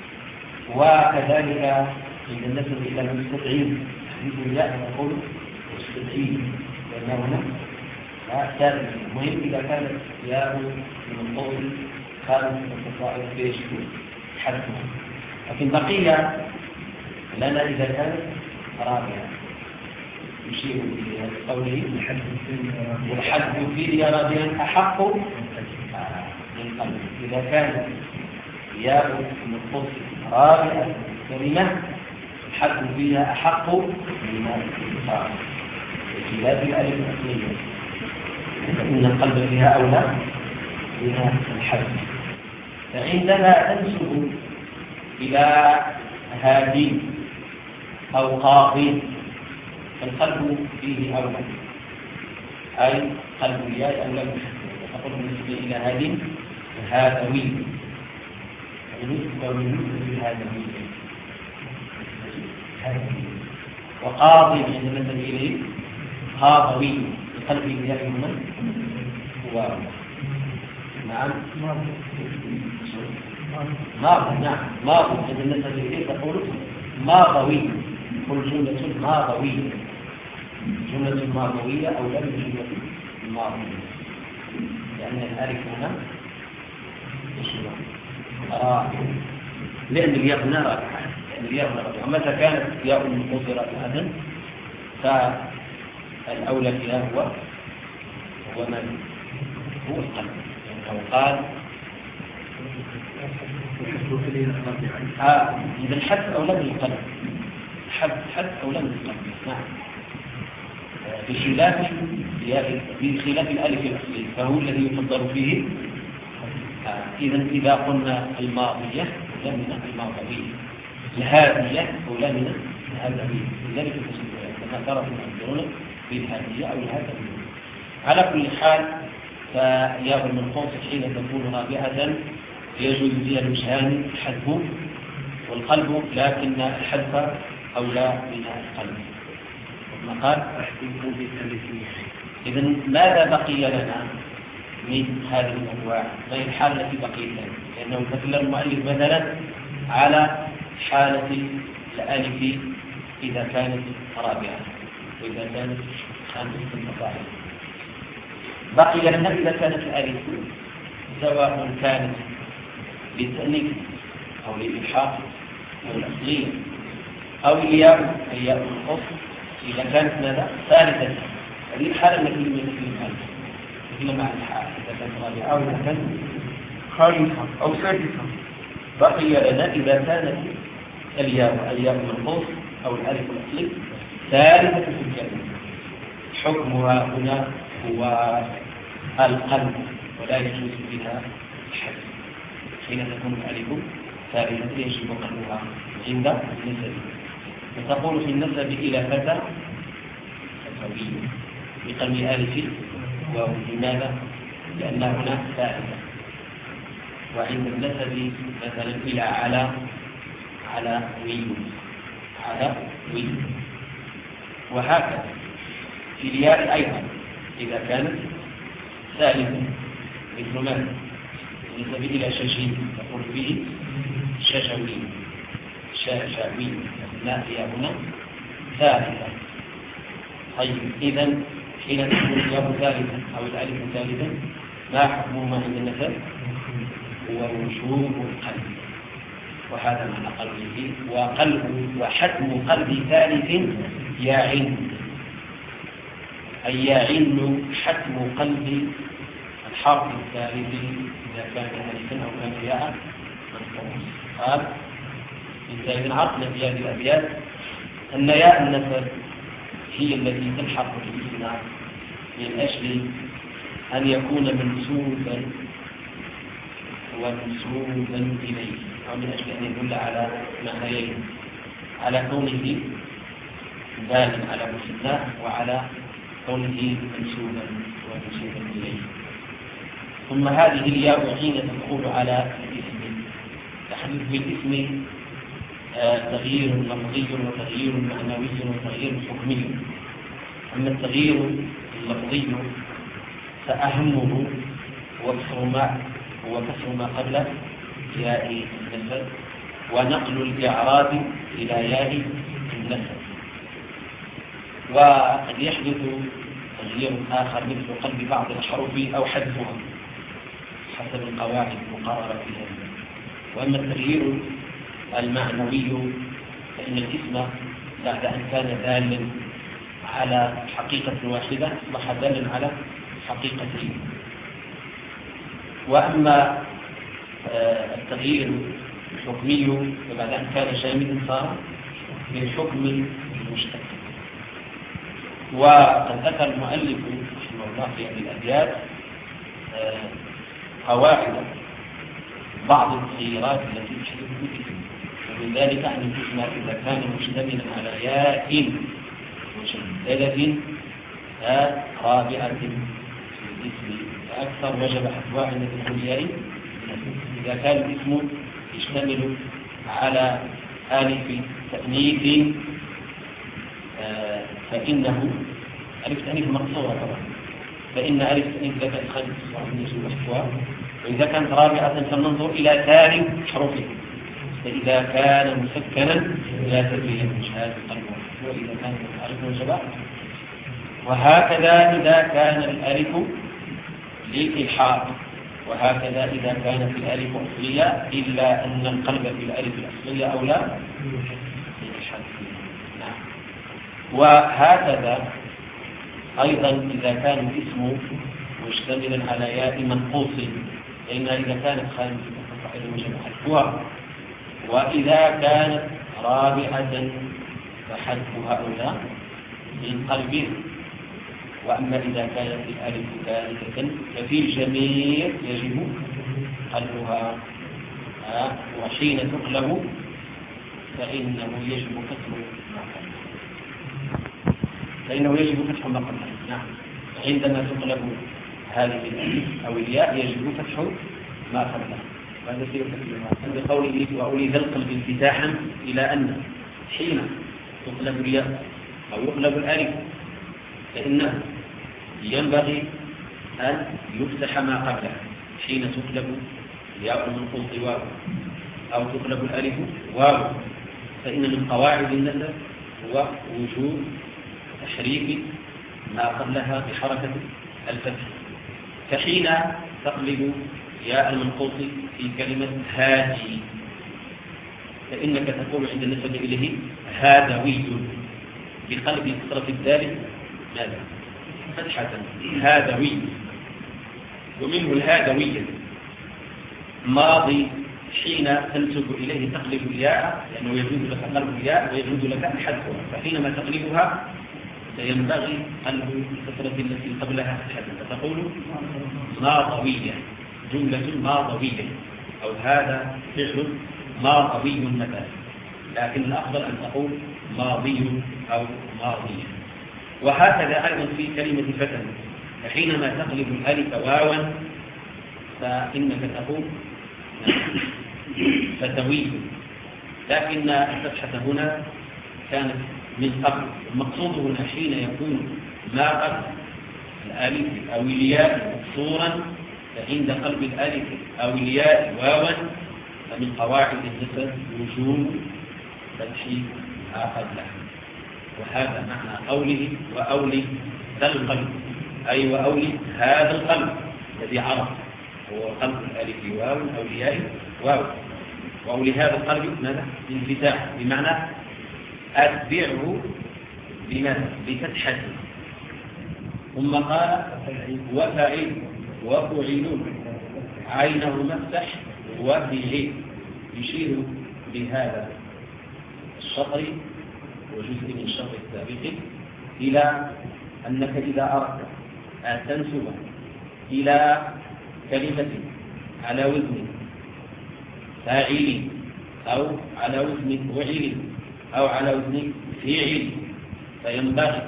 وكذلك عند النسب إلى المستدعين نحذف الياء ونقول مستدعين لأنها هنا ثالثة. المهم إذا كانت ياء من القول خامسة وتصاعد في حذفها. لكن بقي لنا إذا كانت رابعة يشير إلى قوله والحذف في رابعا أحق من قبل. إذا كانت ياء المنقوص رابعة كلمة الحذف فيها أحق من الإنصاف بخلاف الألف الأصلية إن القلب فيها أولى من الحذف. فعندما تنسب إلى هادي أو قاضي فالقلب فيه أولى أي قلب الياء أولى تقول بالنسبة إلى هادي هادوي بالنسبة لهادوي وقاضي عندما ننتبه إليه قاضوي القلب الياء هنا هو نعم ماضي نعم ماضي عندما ننتبه إليه تقول ماضوي كل جملة ماضوية جملة ماضوية أو لم جملة ماضية لأن الألف هنا رائع لأن الياء هنا رائعة لأن الياء هنا رائعة. متى كانت ياء منقصرة أبدا فالأولى فيها هو هو من هو القلب يعني أو قال آه إذا الحد أولى من القلب حد حد أولى من القلب نعم بخلاف بخلاف الألف الأصلي فهو الذي يفضل فيه. آه إذا إذا قلنا الماضية أولى من الماضية الهادية أولى من الهادية لذلك المسلمين كما ترى المنظرون بالهادية أو الهادية. على كل حال فياء المنقوص حين تكون رابعة يجوز فيها الوجهان حذفه والقلب لكن الحذف أولى من القلب كما قال إذا ماذا بقي لنا من هذه الأنواع ما هي الحالة التي بقيت لنا لأنه تكلم المؤلف مثلا على حالة الألف إذا كانت رابعة وإذا كانت خامسة فصاعدا. بقي لنا إذا كانت الألف سواء كانت للتأنيث أو للإلحاق أو الأصلية أو الياء الياء الخص إذا كانت ماذا ثالثة. هذه الحالة التي يمكن أن نتكلم عن الحالة إذا كانت رابعة أو إذا كانت خامسة أو سادسة. بقي لنا إذا كانت الياء الياء الخص أو الألف الأصلي ثالثة في الكلمة حكمها هنا هو القلب ولا يجوز بها الحذف. حين تكون الألف ثالثة يجب قلبها عند النسب. وتقول في النسب إلى فتى فتوي بقلب ألف ولماذا؟ لأن هنا ثالثة. وعند النسب مثلا إلى على على وي على وي وهكذا. في الياء أيضا إذا كانت ثالثة مثل ماذا؟ بالنسبة إلى شجين تقول به شجوي شاوي لا هي هنا ثالثة. طيب إذن حين تكون الياء ثالثا أو الألف ثالثا ما حكمهما عند النسب؟ هو وجوب القلب، وهذا معنى قلبه. وقلب وحتم قلب ثالث يعن، أي يعن حتم قلب الحرف الثالث إذا كان ألفا أو كان ياء منقوص. قال إذا إذن عرفنا في هذه الأبيات أن ياء النسب هي التي تلحق بالاسم من أجل أن يكون منسوبا ومنسوبا إليه، أو من أجل أن يدل على معنيين، على كونه دالا على مسماه وعلى كونه منسوبا ومنسوبا إليه. ثم هذه الياء حين تدخل على الاسم تحدث بالاسم تغيير لفظي وتغيير معنوي وتغيير حكمي. أما التغيير اللفظي فأهمه هو كسر ما هو كسر ما قبل ياء النسب ونقل الإعراب إلى ياء النسب. وقد يحدث تغيير آخر مثل قلب بعض الحروف أو حذفها حسب القواعد المقررة في ذلك. وأما التغيير المعنوي فإن الاسم بعد أن كان دالا على حقيقة واحدة أصبح دالا على حقيقتين. وأما التغيير الحكمي فبعد أن كان شاملا صار بالحكم المشتق. وقد ذكر المؤلف رحمه الله في هذه الأبيات قواعد بعض التغييرات التي تحدث في الاسم، ومن ذلك أن الاسم إذا كان مشتملا على ياء مشددة رابعة في الاسم فأكثر وجب حذفها عند دخول ياء. إذا كان الاسم يشتمل على ألف تأنيث فإنه ألف تأنيث مقصورة طبعا، فإن ألف تأنيث لا تدخل وأن حذفها. وإذا كانت رابعة فلننظر إلى ثاني حروفه، فإذا كان مسكنا لا تزيد شهادة القلب، وإذا كان الألف وجب. وهكذا إذا كان الألف للإلحاق، وهكذا إذا كانت الألف أصلية، إلا أن القلب في الألف الأصلية أولى للإلحاق. نعم. وهكذا أيضا إذا كان الاسم مشتملا على ياء منقوص، لأن إذا كانت خامسة فقد وجب حذفها، وإذا كانت رابعة فحذفها أولى للقلب. وأما إذا كانت الألف ثالثة ففي الجميع يجب قلبها، وحين تقلب فإنه يجب كسر ما قبلها فإنه يجب فتح ما قبلها. نعم. عندما تقلب هذه الألف أو الياء يجب فتح ما قبلها. وهذا سير عند قوله وأولي ذا القلب انفتاحا إلى أن حين تقلب الياء أو يقلب الألف فإنه ينبغي أن يفتح ما قبلها. حين تقلب الياء المنقوص واو أو تقلب الألف واو فإن من قواعد النسب هو وجوب تحريك ما قبلها بحركة الفتح. فحين تقلب ياء المنقوص في كلمة هادي فإنك تقول عند النسبة إليه هادوي بقلب كسرة الدال ماذا؟ فتحة هادوي. ومنه الهادوية ماضي حين تنسب إليه تقلب الياء لأنه يجوز لك قلب الياء ويجوز لك حذفها، فحينما تقلبها فينبغي قلب الكسرة التي قبلها فتحة فتقول ماضوية، جملة ماضوية، أو هذا فعل ماضوي مثلا، لكن الأفضل أن تقول ماضي أو ماضية. وهكذا أيضا في كلمة فتن فحينما تقلب الألف واوا فإنك تقول فتوي، لكن الفتحة هنا كانت من قبل. المقصود هنا حين يكون ما قبل الألف أو الياء مكسورا فعند قلب الألف أو الياء واوا فمن قواعد النسب وجوب فتح آخر له. وهذا معنى قوله وأولي ذا القلب، أي وأولي هذا القلب الذي عرف هو قلب الألف واو أولياء واو. وأولي هذا القلب ماذا؟ انفتاح، بمعنى أتبعه بماذا؟ بفتحة. ثم قال وفعل وفعل عينه مفتح وفعل، يشير بهذا الشطر وجزء من الشطر السابق إلى أنك إذا أردت أن تنسب إلى كلمة على وزن فاعل أو على وزن فعل أو على وزن فعل، فينبغي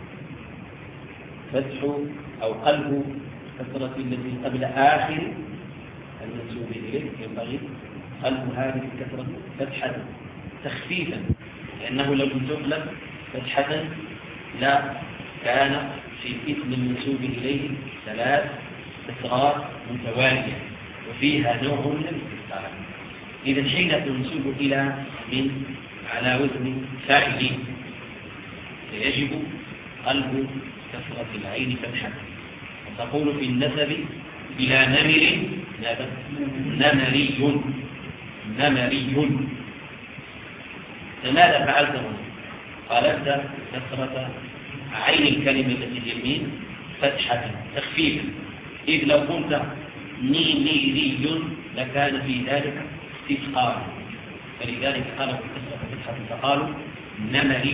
فتح أو قلب كسرة التي قبل آخر المنسوب إليه، ينبغي قلب هذه الكسرة فتحة تخفيفا، لأنه لو لم تقلب فتحة لا كان في الاسم المنسوب إليه ثلاث كسرات متوالية وفيها نوع من الاستفهام. إذا حين تنسب إلى من على وزن فاعل فيجب قلب كسرة العين فتحة، وتقول في النسب إلى نمر نمري نمري. فماذا فعلت هنا؟ قلبت كسرة عين الكلمة التي اليمين فتحة تخفيفا، إذ لو قلت نيميري لكان في ذلك استثقال، فلذلك قالوا كسرة فتحة فقالوا نمري.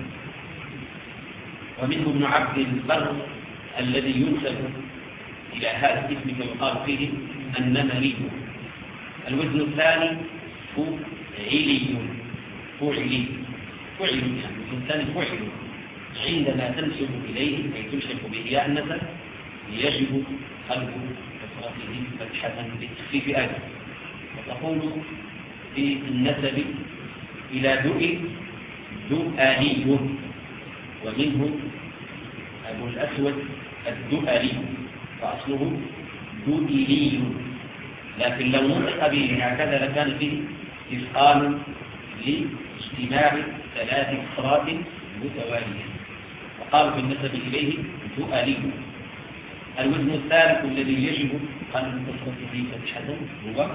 ومنه ابن عبد البر الذي ينسب إلى هذا الاسم فيقال فيه النمري. الوزن الثاني فعلي فعلي فعل يعني الثاني فعل، عندما تنسب إليه أي تلحق به ياء النسب يجب قلب كسرته فتحة بالتخفيف أيضا. وتقول في النسب إلى دؤي دؤلي، ومنه أبو الأسود الدؤلي فأصله دؤلي، لكن لو نطق به هكذا لكان فيه إثقال لاجتماع ثلاث كسرات متوالية، فقالوا بالنسبة إليه دؤلي. الوزن الثالث الذي يجب قلب كسرته فتحة هو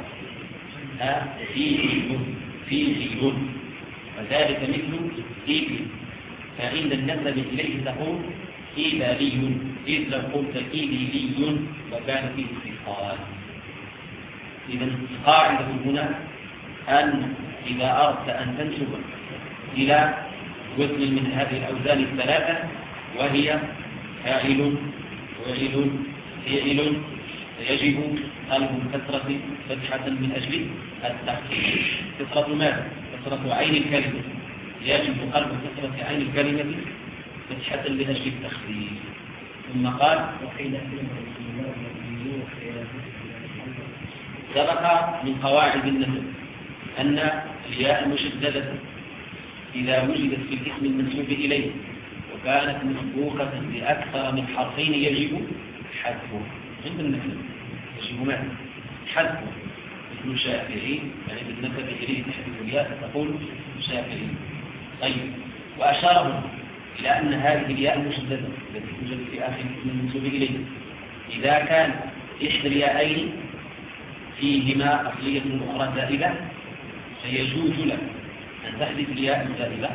فيعل فيعل، وذلك مثل إيبل، فعند النسب إليه تقول إيبالي، إذ لو قلت إيبيلي وكان فيه استثقال. إذا قاعدة هنا أن إذا أردت أن تنسب إلى وزن من هذه الأوزان الثلاثة وهي فاعل وعل فعل يجب قلب الكسرة فتحة من أجل التخفيف. كسرة ماذا؟ كسرة عين الكلمة، يجب قلب كسرة عين الكلمة فتحة من أجل التخفيف. ثم قال سبق من قواعد النسب أن الياء المشددة إذا وجدت في الاسم المنسوب إليه وكانت مسبوقة بأكثر من حرفين يجب حذفه. عند النسب يجب ماذا؟ حذفه، مثل شافعي، يعني بالنسبة إليه تحذف الياء تقول شافعي. طيب، وأشاره إلى أن هذه الياء المشددة التي توجد في آخر الاسم المنسوب إليه إذا كان إحدى الياءين فيهما أصلية أخرى زائدة فيجوز لك أن تحذف الياء الزائدة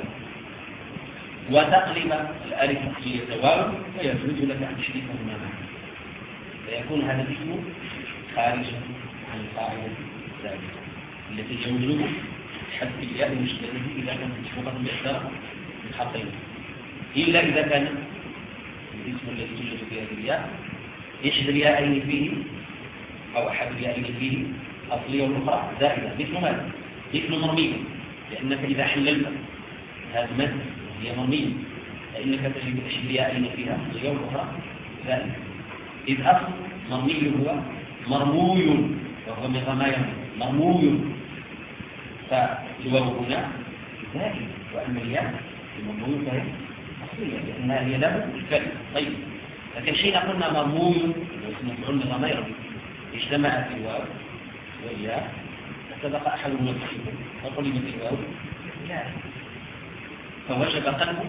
وتقلب الألف الأصلية واو، فيجوز لك أن تحذفهما معا، فيكون هذا الاسم خارجا عن القاعدة الزائدة التي يجوز حذف الياء المشددة إذا كانت مسبوقة بإحدى الحرفين، إلا إذا كان الاسم الذي توجد فيه هذه الياء إحدى الياءين فيه أو أحد الياءين فيه أصلية والأخرى زائدة، مثل ماذا؟ مثل مرمية، لأنك إذا حللت هذا المد هي مرمية فإنك تجد أحد الياءين فيها أصلية والأخرى زائدة، إذ أصل مرمي هو مرموي وهو من غماية مرموي، فالواو هنا زائد وأما الياء المرموي فهي أصلية لأنها هي له الكلمة. طيب، لكن حين قلنا مرموي واسمه مفعول من غماية اجتمعت الواو والياء فسبق أحد من الصفين فقلبت الواو فوجب قلبه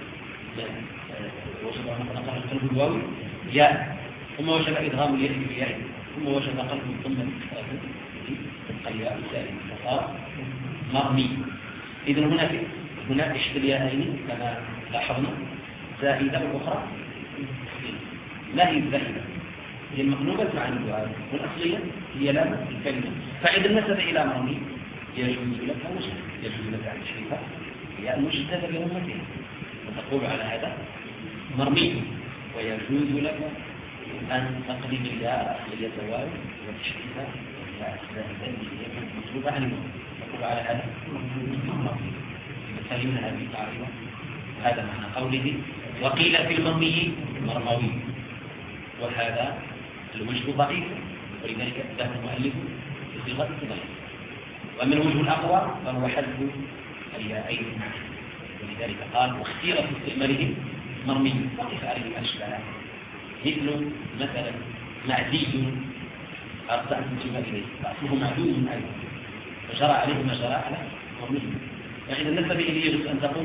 وجب مثلا قلب الواو ياء، ثم وجب إدغام الياء في الياء، ثم وجب قلب الضمة تبقى الياء سالمة فصار مرمي. إذن هنا هنا إحدى الياءين كما لاحظنا زائدة والأخرى لا هي الزائدة، هي المقلوبة مع الواو، والأصلية هي لام الكلمة. فإذا نسب إلى مرمي يجوز لك وجه يجوز لك أن تشريفها هي المشددة بأمتها وتقول على هذا مرمي، ويجوز لك أن تقلب الياء أصلية الواو وتشريفها الزائدة هي مطلوبة عنه تقول على هذا مرمي. فهمنا هذه القاعدة. هذا معنى قوله وقيل في المرمي مرموي، وهذا الوجه ضعيف ولذلك أتاه المؤلف بصيغة الضعيف. ومن الوجه الأقوى فهو حذف الياءين معا، ولذلك قال واختير في استعماله مرمي وقف عليه الأشباه، مثل مثلا معدي أردت أن تنتبه إليه فأصله معدود أيضا فجرى عليه ما جرى على مرمي. فإذا النسب إليه يجب أن تقول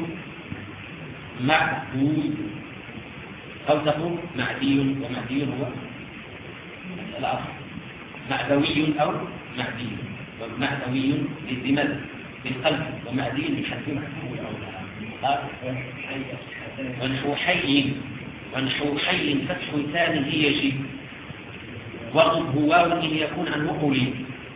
معدود أو تقول معدي، ومعدي هو الأصل، معدوي أو معدي، ومعدوي للذمة بالقلب، ومعدي لحد محفوظ قال ونحو حي ونحو حي فتح ثاني يجب وقف واو إن يكون عنه قولي.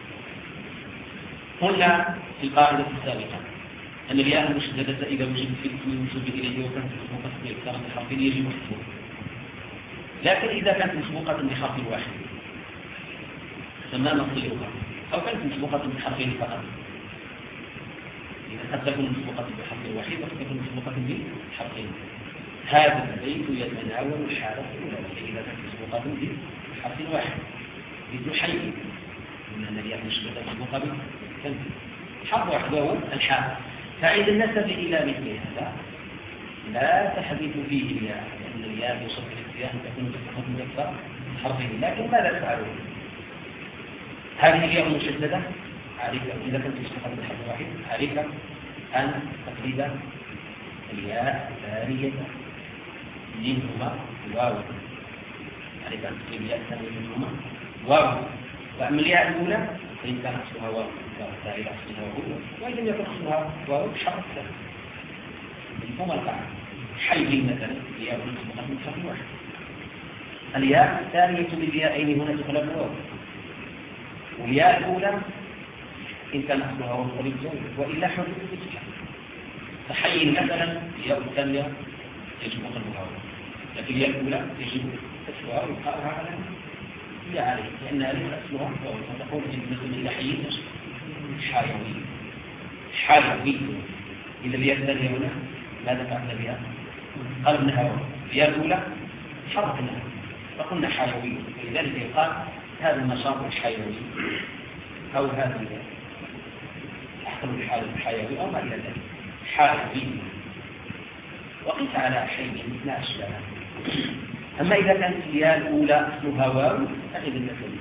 قلنا في القاعدة السابقة أن الياء المشددة إذا وجدت في الاسم المنسوب إليه وكانت مسبوقة بإكثار بحرف يجب حذفها، لكن إذا كانت مسبوقة بحرف واحد سمى مصيرها، أو كانت مسبوقة بحرفين فقط، إذا قد تكون مسبوقة بحرف واحد وقد تكون مسبوقة بحرفين. هذا البيت يتناول الحالة الأولى إذا كانت مسبوقة بحرف واحد، مثل حي إن الياء المشددة مسبوقة بحرف واحد وهو الحال. فإذا النسب إلى مثل هذا لا تحدث فيه الياء، لأن الياء يصف الاختيار تكون تستخدم بأكثر حرفين، لكن ماذا تفعلون؟ هذه الياء المشددة عليك إذا كنت تستخدم بحرف واحد عليك أن تقلب الياء الثانية منهما واو، عليك أن تقلب الياء الثانية منهما واو. وأما الياء الأولى فإن كان أصلها واو فإلى أصلها واو، وإن لم يكن أصلها واو بحرف ثاني. مفهوم القاعدة. حي مثلا الياء مسبوقة من حرف واحد، الياء الثانية بالياءين هنا تقلب واو، والياء الأولى إن كان أصلها واو قريب زوج وإلا حدود الإسلام. فحي مثلا الياء الثانية يجب قلبها واو، لكن الياء الأولى يجب فتحها وإبقاؤها على لا عليه، لأنها ليس أصلها واو. فتقول مثل إلى حي حيوي حيوي. إذا الياء الثانية هنا ماذا فعلنا بها؟ قلبنا واو، الياء الأولى حركناها فقلنا حيوي، ولذلك يقال هذا النشاط الحيوي أو هذا أحكم الحال الحيوي أو ما إلى ذلك حيوي. وقيس على شيء مثل أشباه. أما إذا كانت الياء الأولى أصلها واو فإذا النسب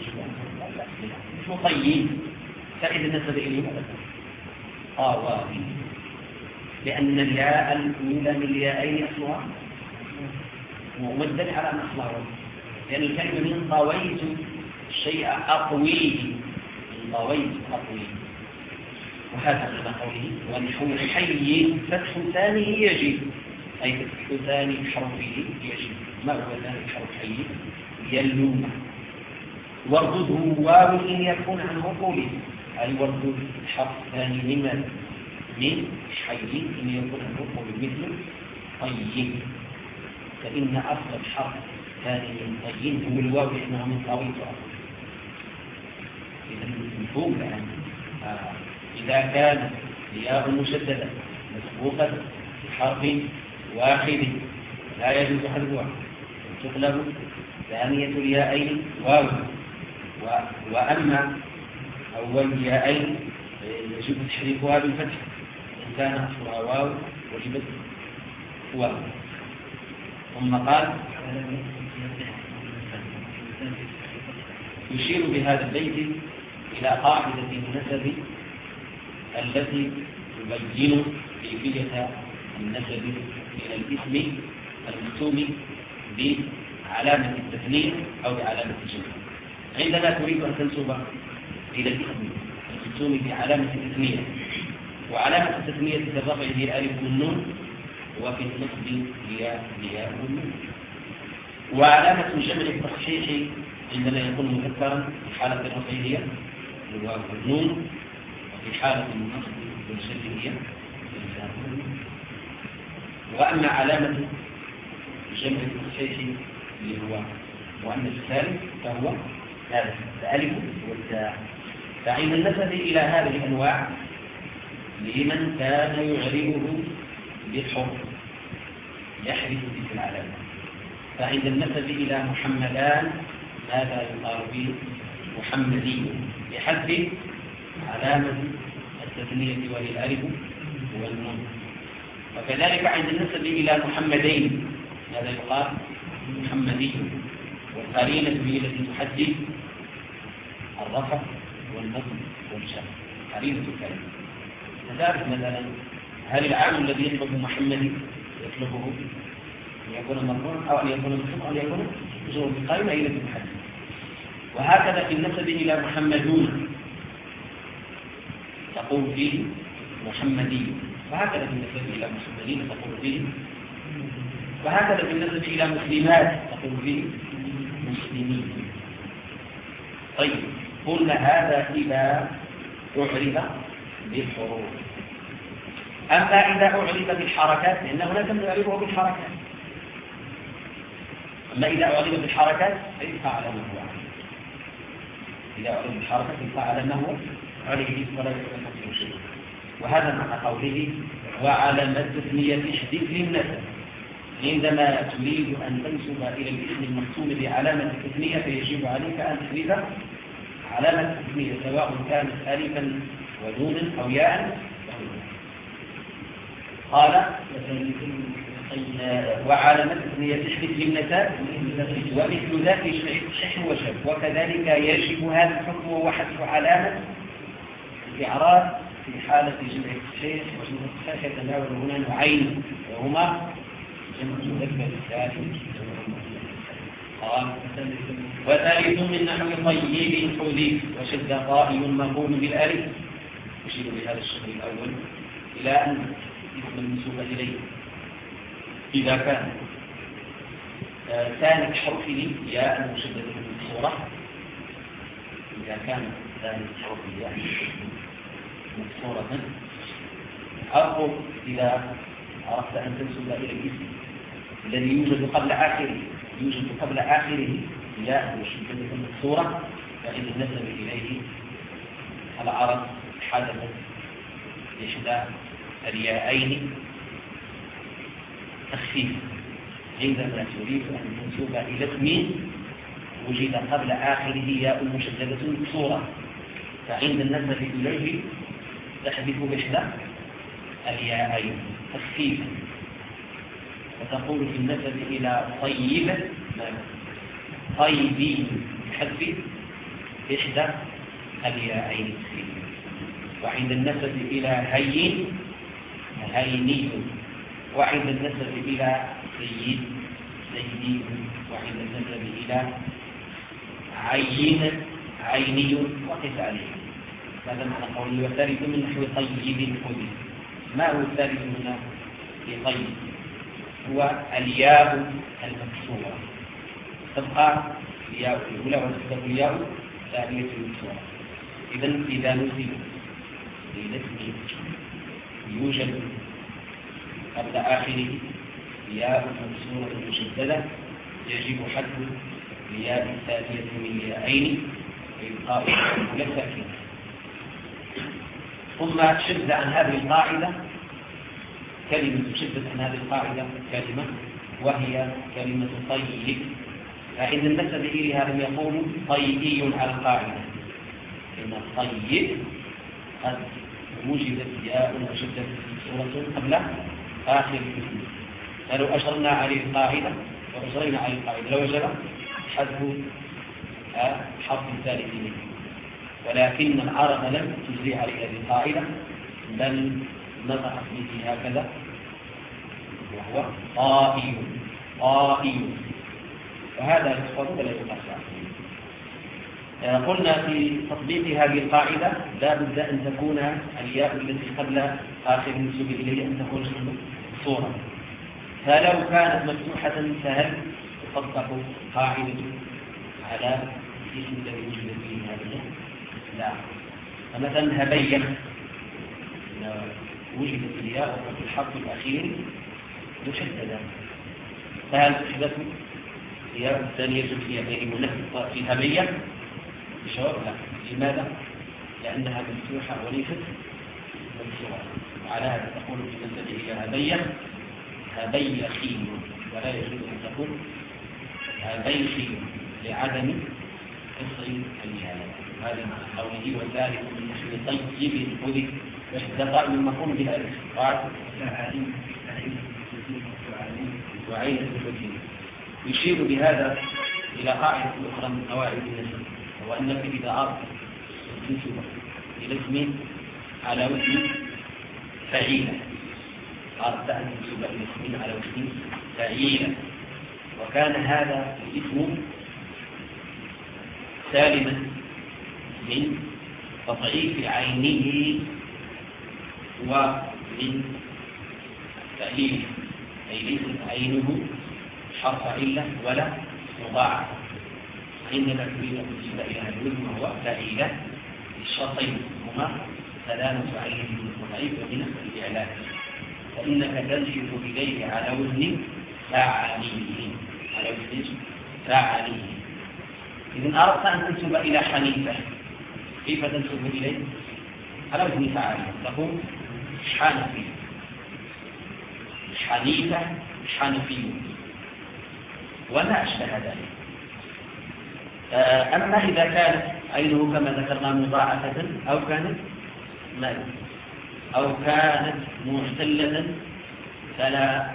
مطيب، فإذا النسب إليه قاواوي، لأن الياء الأولى من الياءين أصلها ممدد على أن أصلها واو، لأن الكلمة من طويت الشيء أطويه، من طويت أطويه. وهذا معنى قوله ونحو حي فتح ثاني يجب، أي فتح ثاني حرفه يجب. ما هو ثاني حرف حي؟ يلوم. وردده واو إن يكون عنه قولي، أي وردد الحرف الثاني لمن من حي إن يكون عنه قولي، مثل طيب، فإن أصل الحرف الثاني من طيب هو الواو لأنه من طويل أصل. إذا مفهوم لأن آه. إذا كانت الياء مشددة مسبوقة بحرف واحد لا يجوز حذفها، تقلب ثانية الياءين واو، وأما أول الياءين يجب تحريفها بالفتح، إن كان أصلها واو وجبت واو. ثم قال يشير بهذا البيت إلى قاعدة النسب التي يبين كيفية النسب إلى الاسم المختوم بعلامة التثنية أو بعلامة الجمع. عندما تريد أن تنسب إلى الاسم المختوم بعلامة التثنية، وعلامة التثنية في الرفع هي الألف والنون، وفي النصب هي الياء والنون. وعلامة جمع التصحيح عندما يكون مذكرا في حالة الرفع هي الواو والنون، وفي حالة النصب والجر هي الياء والنون. وأما علامة جمع التصحيح اللي هو مؤنث الثالث فهو هذا الألف والتاء. فعند النسب إلى هذه الأنواع لمن كان يعربه بالحرف يحرف تلك العلامة. فعند النسب إلى محمدان ماذا يقال به؟ محمدي، بحذف علامة التثنية وهي الألف والنون. وكذلك عند النسب إلى محمدين ماذا يقال؟ محمدي، والقرينة هي التي تحدد الرفع والنصب والجر، قرينة الكلمة. نعرف مثلا هل العام الذي يطلب محمدي يطلبه أن يكون مرفوعا أو أن يكون منصوبا أو أن يكون مجرورا بالقرينة هي التي تحدد. وهكذا في النسب إلى محمدون تقول فيه محمدي، وهكذا في النسب إلى محمدين تقول فيه، وهكذا في النسب إلى مسلمات تقول فيه مسلمين. طيب قلنا هذا إذا أعرب بالحروف. أما إذا أعرب بالحركات فإن هناك من يعربه بالحركات. أما إذا أعرب بالحركات فيبقى على ما هو عليه. إذا أعرب بالحركات فيبقى على ما هو عليه ولا يتفق شيء. وهذا معنى قوله وعلامة التثنية احذف للنسب. عندما تريد أن تنسب إلى الاسم المختوم بعلامة التثنية فيجب عليك أن تحذف علامة التثنية سواء كانت ألفا ونونا أو ياء. قال وعلامة التثنية تحذف للنسب ومثل ذلك شح وشب. وكذلك يجب هذا الحكم وهو حذف علامة الإعراب في حالة جمع التصحيح. وجمع التصحيح يتناول هنا نوعين وهما جمع المذكر السالم قال وثالث من نحو طيب حذف وشد قائم مقول بالالف. يشير بهذا الشكل الاول الى ان اسم المنسوب اليه اذا كان ثاني حرفه ياء مشدده مكسوره، اذا كان ثاني حرفه ياء مكسوره، او اذا أردت أن تنسب إلى الاسم الذي يوجد قبل آخره يوجد قبل آخره ياء مشددة مكسورة فإن النسب إليه العرب حدثت إحدى الياءين تخفيفا. عندما تريد أن تنسب إلى اسم وجد قبل آخره ياء مشددة مكسورة فعند النسب إليه تحذف إحدى الياءين تخفيفا، وتقول في النسب إلى طيب طيبي بحذف إحدى الياءين تخفيفا. وعند النسب إلى هين هيني، وعند النسب إلى سيد سيدي، وعند النسب إلى عين عيني. وقف عليه. هذا معنى قوله والثالث من نحو طيب حذف. ما هو الثالث هنا في طيب؟ هو الياء المكسورة، تبقى الياء الأولى وتبقى الياء الثانية المكسورة. إذن إذا نسب إلى اسم يوجد قبل آخره ياء مكسورة مشددة يجب حذف الياء الثانية من الياءين وإبقاء الأولى ساكنة. ثم شد عن هذه القاعدة كلمة شدت عن هذه القاعدة كلمة وهي كلمة طيب. فعند النسب إليها لم يقولوا طيبي على القاعدة، إن الطيب قد وجدت ياء وشدت صورة قبل آخر الاسم. فلو أشرنا عليه القاعدة وأشرنا عليه القاعدة لوجب حذف حرف الثالث منه، ولكن العرب لم تجري عليه هذه القاعدة بل نطق به هكذا وهو طائي طائي، وهذا يحفظ ولا يقصر. قلنا في تطبيق هذه القاعدة لا بد أن تكون الياء التي قبل آخر المنسوب إليه أن تكون صورة، فلو كانت مفتوحة فهل تطبق قاعدة على اسم الذي وجد فيه هذه؟ لا. فمثلا هبين وجدت الياء وفي الحرف الأخير مشددا، فهل تحدث الياء الثانية في غير منفذ في هبين؟ الجواب لا. لماذا؟ لأنها مفتوحة وليست مكسورة، وعلى هذا تقول في منزل هي هبين هبيخي، ولا يجوز أن تقول هبيخي لعدم قصر الياء. هذا مع قوله وذلك من نحو طيب خذ ده قائم مفهوم بالالف قال وعين الفتين. يشير بهذا إلى قاعدة أخرى من قواعد النسب، هو أنك إذا أردت تنسب إلى اسم على وزن فعيلة، أردت أن تنسب إلى اسم على وزن فعيلة، وكان هذا الاسم سالما من تضعيف عينه ومن تأليف، أي ليست عينه حرف علة ولا مضاعف، إنما تريد أن تنسب إلى هذا الوزن وهو فعيلة الشرطين هما سلامة عينه من التضعيف ومن الإعلان، فإنك تنسب إليه على وزن فاعليه، على وزن فاعليه. إذن أردت أن تنسب إلى حنيفة، كيف تنسب إليه؟ على وزن فاعليه، تقول حنفي، حنيفة حنفي، وما أشبه ذلك. أما إذا كانت عينه كما ذكرنا مضاعفة أو كانت مال أو كانت معتلة فلا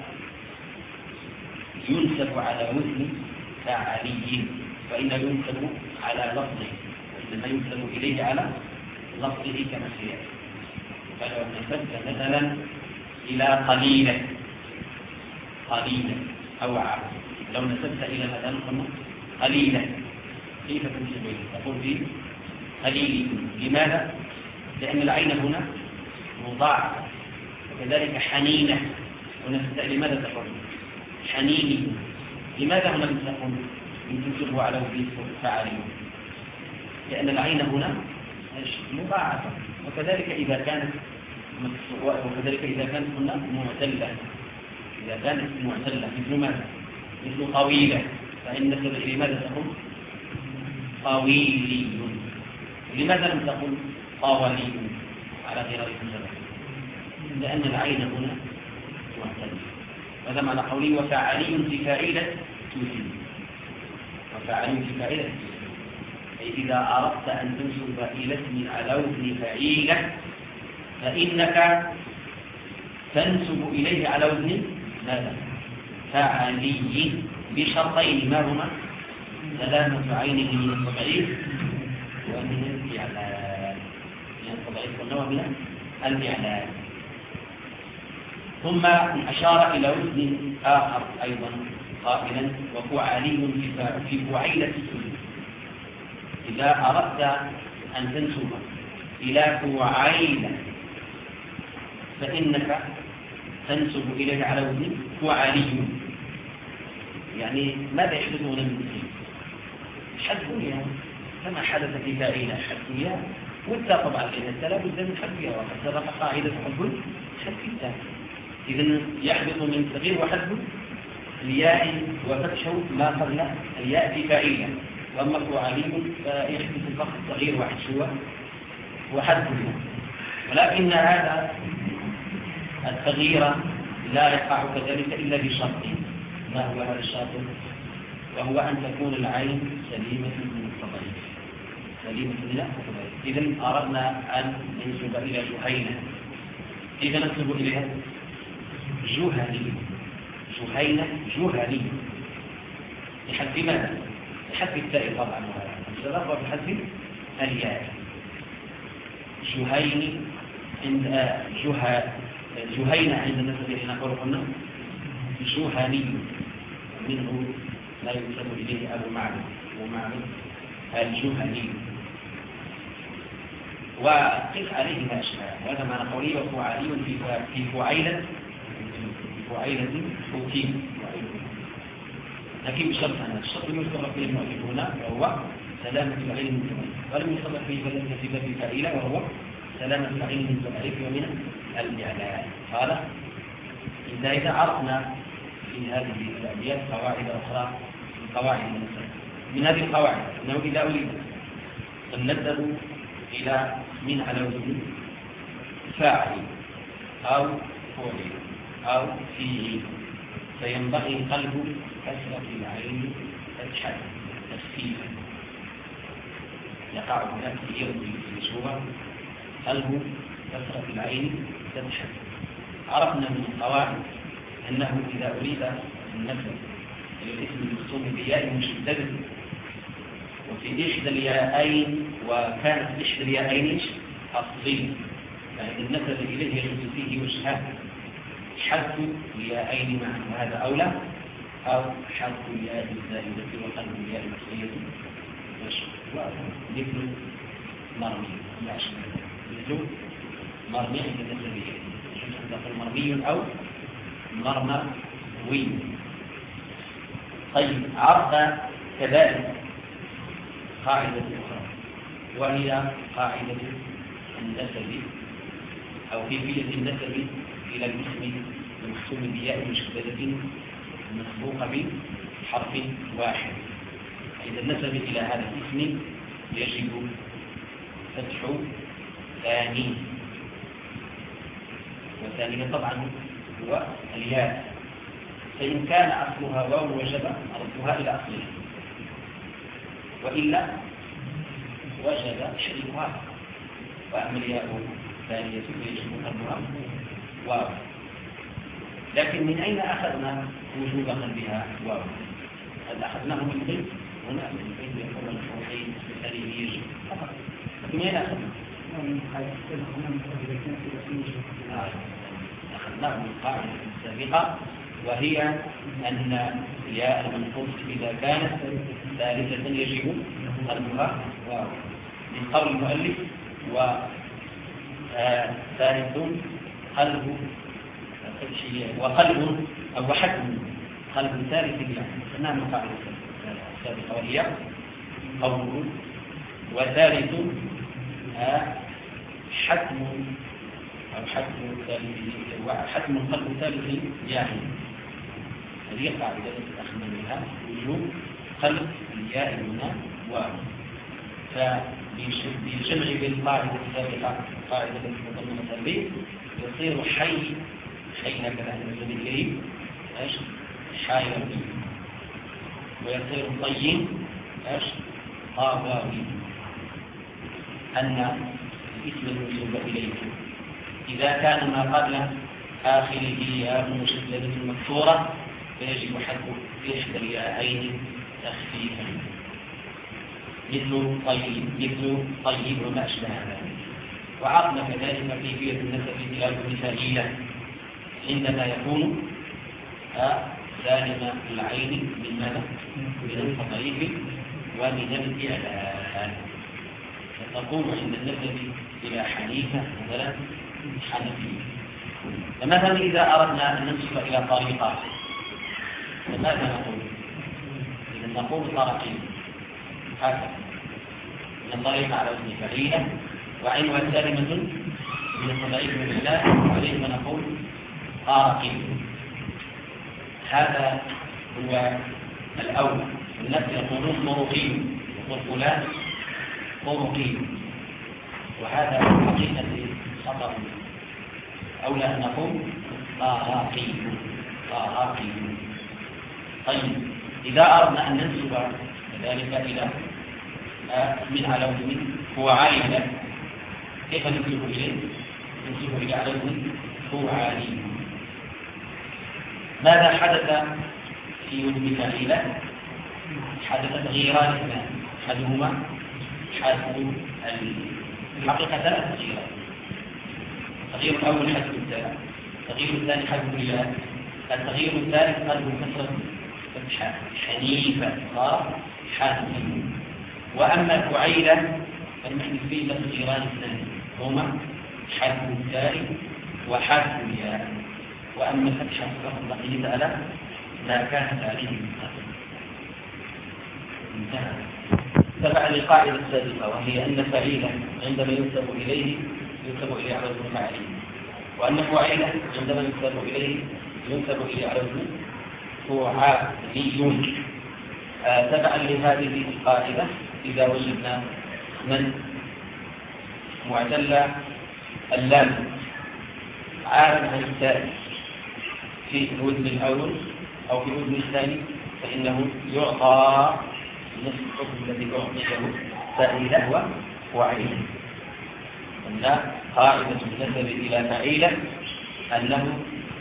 ينسب على وزن فاعلي، وإنما ينسب على لفظه، وإنما ينسب إليه على لفظه كما سيأتي. فلو نسبت مثلا إلى قليلة قليلة أو عام، لو نسبت إلى مثلا قليلة كيف تنسب إليه؟ تقول فيه قليل. لماذا؟ لأن العين هنا مضاعفة، وكذلك حنينة ونسبت. لماذا تقول حنيني؟ لماذا هنا تقول تنسبه على وزن فاعلي؟ لأن العين هنا مضاعفة، وكذلك إذا كانت وكذلك إذا كانت هنا معتلة، إذا كانت معتلة مثل ماذا؟ مثل طويلة، فإن نسب إليه ماذا تقول؟ طويلي. لماذا لم تقل طاولي على غير السبب؟ لأن العين هنا معتلة. هذا معنى قولي وفاعلي في فاعلة توزن، وفاعلي في فاعلة توزن، أي إذا أردت أن تنسب إلى اسم على وزن فعيلة فإنك تنسب إليه على وزن ماذا؟ فاعلي، بشرطين، ما هما؟ سلامة عينه من التضعيف ومن الإعلان، من التضعيف والنوع من الإعلان. ثم أشار إلى وزن آخر أيضا قائلا وفعلي في فعيلة السجود. إذا أردت أن تنسب إلى فعيلة فإنك تنسب إليه على وزن فعلي. يعني ماذا يحدث هنا من المسلم؟ حذف ياء كما حدث في فاعلة، حذف ياء، والتاء طبعا لأن لا بد من حذف ياء، وقد سبق قاعدة حذف حذف التاء. إذن يحدث من تغيير وحذف الياء وفتح ما قبل الياء في فاعلة، وأما فعلي فيحدث فقط تغيير واحد شو وحذف الياء. ولكن هذا التغيير لا يقع كذلك إلا بشرط. ما هو هذا الشرط؟ وهو أن تكون العين سليمة من التضعيف، سليمة من التضعيف. إذن أردنا أن ننسب إلى جهينة، إذا ننسب إليها جهني، جهينة جهني، لحذف ماذا؟ لحذف التاء طبعا، السبب بحذف الياء. جهيني عند جهة جهينة عند النسب الذي نقول قلنا جهني، منه لا ينسب إليه أبو معبد ومعبد الجهني، وقف عليه ما أشبه. وهذا معنى قولي وفعالي في فعيلة فعيلة فوتين، لكن بشرط أن الشرط يذكر فيه المؤلف هنا وهو سلامة العلم من التملك، ولم يصدق فيه فلسفة في باب فائلة وهو سلامة العلم من التملك ومن الإعلان. قال إذا إذا عرفنا في هذه الأبيات قواعد أخرى من قواعد النسب، من هذه القواعد أنه إذا أريد الندب إلى من على وزن فاعل أو فعل أو فيه، فينبغي قلب كسرة العين فتحا تخفيفا، يقع هناك كثير في الصورة قلب كسرة العين فتحا. عرفنا من القواعد أنه إذا أريد النسب إلى الاسم المختوم بياء مشددة وفي إحدى الياءين، وكانت إحدى الياءين أصلية، فإن النسب إليه يجوز فيه وجهان: حذف الياءين معا وهذا أولى، أو حذف الياء الزائدة وقلب الياء الأصلية مثل مرمي، لا أشبه مثل مرمي عند النسب إليه، يجوز أن تقول مرمي أو مرموي. طيب، عرف كذلك قاعدة أخرى وهي قاعدة النسب أو كيفية النسب إلى الاسم المختوم بياء مشددة مسبوقة بحرف واحد. إذا النسب إلى هذا الاسم يجب فتح ثاني، والثاني طبعا هو الياء، فإن كان أصلها واو وجب ردها إلى أصلها، وإلا وجب شريكها، وأما الياء الثانية فيجب قلبها واو. لكن من أين أخذنا وجوب قلبها واو؟ هل أخذناه من البيت؟ هنا من البيت يقول الحوحين الثاني يجب فقط، من أين أخذنا؟ أخذناه من القاعدة السابقة، وهي أن ياء المنقوص إذا كانت ثالثة يجب قلبها واو، من قول المؤلف وثالث قلب وقلب أو حكم قلب ثالث الياء، سمعنا من قاعدة السابقة وهي قول وثالث حكم أو حكم حكم قلب ثالث ياء. هذه قاعدة أخذنا منها وجوب قلب الياء هنا واو. فبالجمع بين القاعدة السابقة قاعدة المتضمنة البيت يصير حي حي هكذا عند الزمن الكريم ايش حي، ويصير طيب ايش طاواوي، أن الاسم المنسوب إليه إذا كان ما قبل آخره ياء مشددة مكسورة فيجب حذفه في إحدى الياءين تخفيفا، مثل طيب مثل طيب وما أشبه ذلك. وعرفنا كذلك كيفية النسب إلى المثالية عندما يكون سالم العين من ماذا؟ من التضعيف ومن الإعلان. فتقول عند النسب إلى حنيفة مثلا حنفية. فمثلا إذا أردنا أن ننسب إلى طريقة فماذا نقول؟ إذا نقول طرقين هكذا من الطريقة على وزن فعيلة وعينها سالمة من التضعيف بالله، وعليه نقول طارقين. هذا هو الأول. الناس يقولون طرقين، يقول فلان طرقين، وهذا حقيقة خطأ. أولى أن نقول طاراقين طاراقين. طيب، إذا أردنا أن ننسب ذلك إلى من على وزن فعالة كيف ننسب إليه؟ ننسب إلى على وزن فعالي. ماذا حدث في وزن فعيلة؟ حدث تغييران اثنان، أحدهما حذف الحقيقة ثلاث تغييرات. التغيير الأول حذف التاء، التغيير الثاني حذف الياء. التغيير الثالث قلب الكسرة فتحة حنيفة صار حاسم. وأما فعيلة فالمحدث فيه تغييران اثنان هما حذف التاء وحذف الياء. وأما الفتحة فقط الله تعالى ما كانت عليه انتهى. تبع للقاعدة السابقة وهي أن فعيلة عندما ينسب إليه ينسب إليه على وزن فاعل، وأن فعيلة عندما ينسب إليه ينسب إليه على وزن فعالي. آه تبعا لهذه القاعدة إذا وجدنا من معتل اللام عارض عن التاء في الوزن الأول أو في الوزن الثاني فإنه يعطى نفس الحكم الذي أعطيه فعيلة وفعيلة. أن قاعدة النسب إلى فعيلة أنه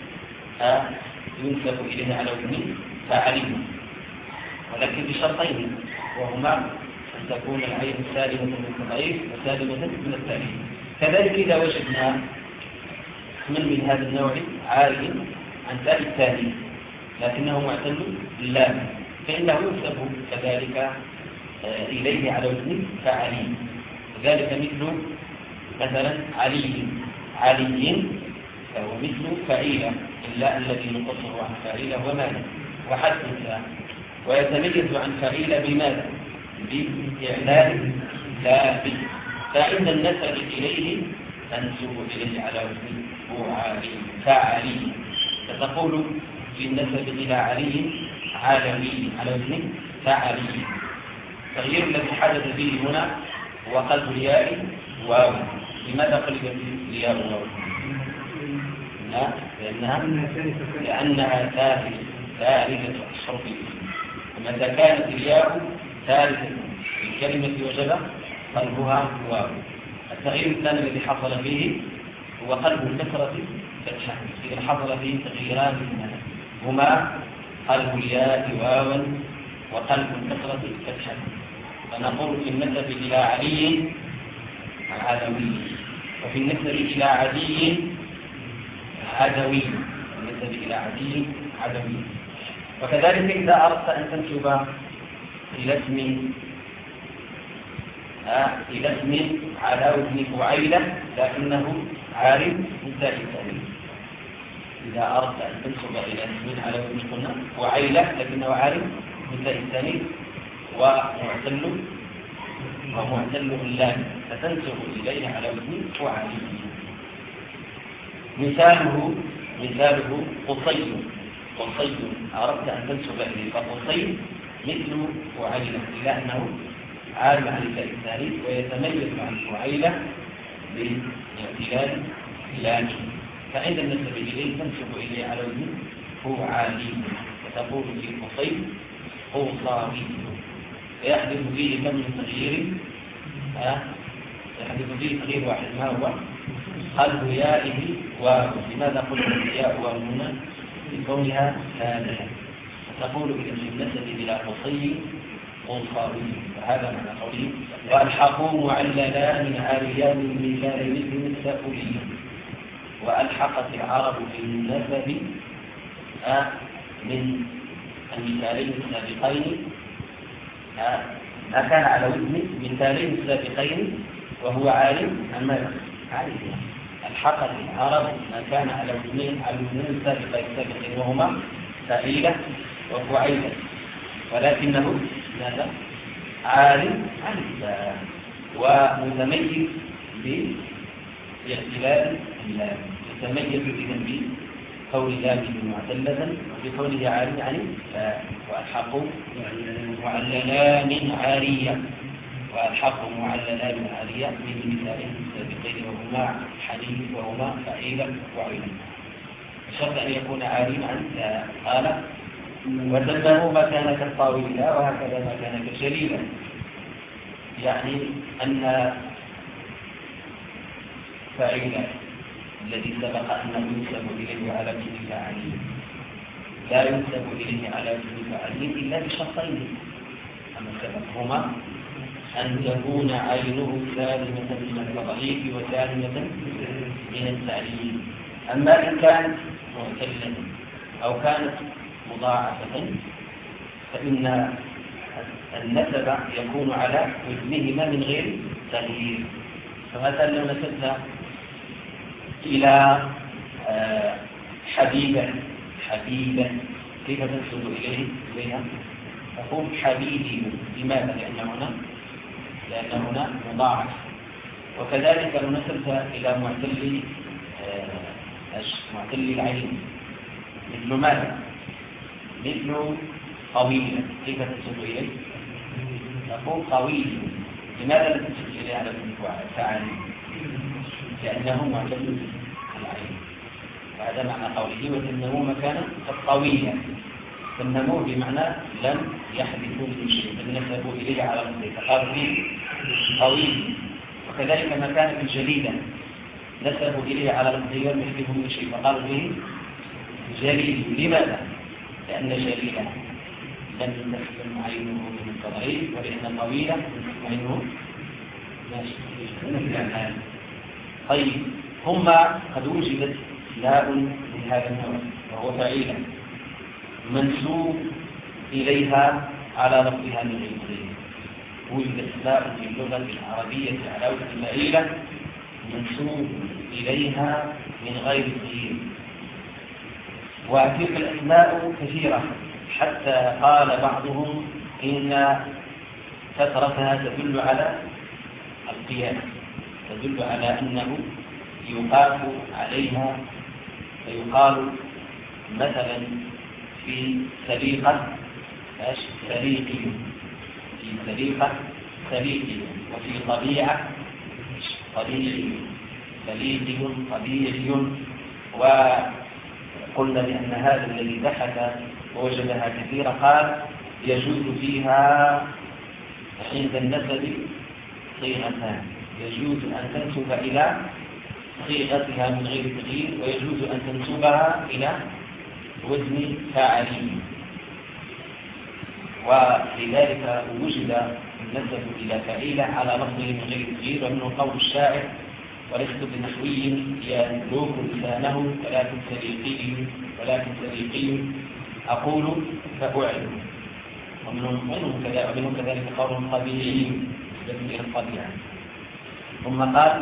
ينسب إليه على وزن فاعلين، ولكن بشرطين وهما أن تكون العين سالمة من التضعيف وسالمة من التأليف. كذلك إذا وجدنا من من هذا النوع عاري عن تاء الثاني لكنه معتل اللام فإنه ينسب كذلك إليه على وزن فاعلين. ذلك مثل مثلا علي علي فهو مثل فعيلة إلا الذي نقصه عن فعيلة وماذا وحذف التاء. ويتميز عن فعيلة بماذا؟ بإعلان ثابت. فعند النسب إليه تنسب إليه على وزن فعالي فاعلي. فتقول في النسب إلى علي عالمي على وزن فاعلي. التغيير الذي حدث به هنا هو قلب الياء واو. لماذا قلبت الياء واو؟ لا لأنها لأنها ثالثة ثالثة الحرف. ومتى كانت الياء ثالثة الكلمة وجب قلبها واو. التغيير الثاني الذي حصل فيه هو قلب الكسرة فتحة. إذا حصل فيه تغييران هما قلب الياء واوا وقلب الكسرة فتحة. فنقول في النسب إلى علي عدوي وفي النسب إلى عدي عدوي النسب إلى عدي عدوي. وكذلك إذا أردت أن تنسب إلى اسم إلى اسم على وزن فعيلة لكنه عارف من تاء التأنيث. إذا أردت أن تنسب إلى اسم على وزن قلنا فعيلة لكنه عارف من تاء التأنيث ومعتل ومعتل اللام فتنسب إليه على وزن فعالي. مثاله مثاله قصي. قصي أردت أن تنسب إليه فقصي مثل فعيلة إلا أنه عارف عن التاء الثالث ويتميز عن فعيلة باعتلال لامه. فعند النسب إليه تنسب إليه على وزن فعالي فتقول في قصي قوصاوي. يحدث فيه كم من تغيير يحدث فيه تغيير واحد ما هو قلب يائه واو. لماذا قلت الياء واو هنا؟ لكونها ثالثة. فتقول إذا في النسب إلى قصي قوصاوي. فهذا معنى قوله والحقوا معللان عاريان من مثال مثل التأولي. وألحقت العرب في النسب من المثالين السابقين ما كان على وزن مثالين السابقين وهو عالم عن ماذا؟ عالم. الحقت العرب ما كان على وزنين على وزنين السابقين السابقين وهما فعيلة وفعيلة ولكنه ماذا؟ عالم عن الله ومتميز باعتلال اللام. يتميز إذن بقول لامه معتلة وبقوله عالم عن الله. وألحقوا معللان عارية وألحقوا معللان عارية من مثالين السابقين وهما حنين وهما فعيلة وعيلة. الشرط أن يكون عالم عن الله. قال وسماه ما كان كالطاولة وهكذا ما كان كالجليلة. يعني أن فعيلة الذي سبق أنه ينسب إليه على وزن فاعلين لا ينسب إليه على وزن فاعلين إلا بشرطين. أما السبب هما أن تكون عينه سالمة من التضعيف وسالمة من التعليل. أما إن كانت معتلة أو كانت مضاعفة فإن النسب يكون على وزنهما من غير تغيير. فمثلا لو نسبنا إلى حبيبة حبيبة كيف تنسب إليه إليها؟ تقول حبيبي. لماذا؟ لأن هنا لأن هنا مضاعف. وكذلك لو نسبت إلى معتل معتل العين مثل ماذا؟ مثل طويلة كيف تنسب إليه؟ تقول طويل. لماذا لا تنسب إليه على فعل؟ لأنه معتل العين. وهذا معنى قوله وتنمو مكانا الطويلة. فالنمو بمعنى لم يحدثوا من شيء فنسبوا إليه على مصدر فقالوا به طويل. وكذلك ما كان في الجليدة نسبوا إليه على مصدر لم يحدثوا من شيء فقالوا به جليد. لماذا؟ لأن جليدة لم تسلم عينه من ضعيف ولأن طويلة عينه ماشي. طيب ثم قد وجدت لاء من هذا النوع وهو فعيلة منسوب إليها على لفظها من غير. وجدت لاء في اللغة العربية على وزن فعيلة منسوب إليها من غير تغيير. وتلك الأسماء كثيرة حتى قال بعضهم إن كثرتها تدل على القياس، تدل على أنه يقاس عليها. فيقال مثلا في سليقة سليقي، في سليقة سليقي، وفي طبيعة طبيعي سليقي طبيعي. وقلنا بأن هذا الذي بحث ووجدها كثيرة قال يجوز فيها عند النسب صيغتان، يجوز أن تنسب إلى صيغتها من غير تغيير ويجوز أن تنسبها إلى وزن فاعله. ولذلك وجد النسب إلى فعيلة على لفظه من غير تغيير. ومنه قول الشاعر ولست بنحوي يملك لسانه ولكن سليقي ولكن سليقي أقول فأعلم. ومنهم كذلك قول طبيعي يسمى الطبيعة. ثم قال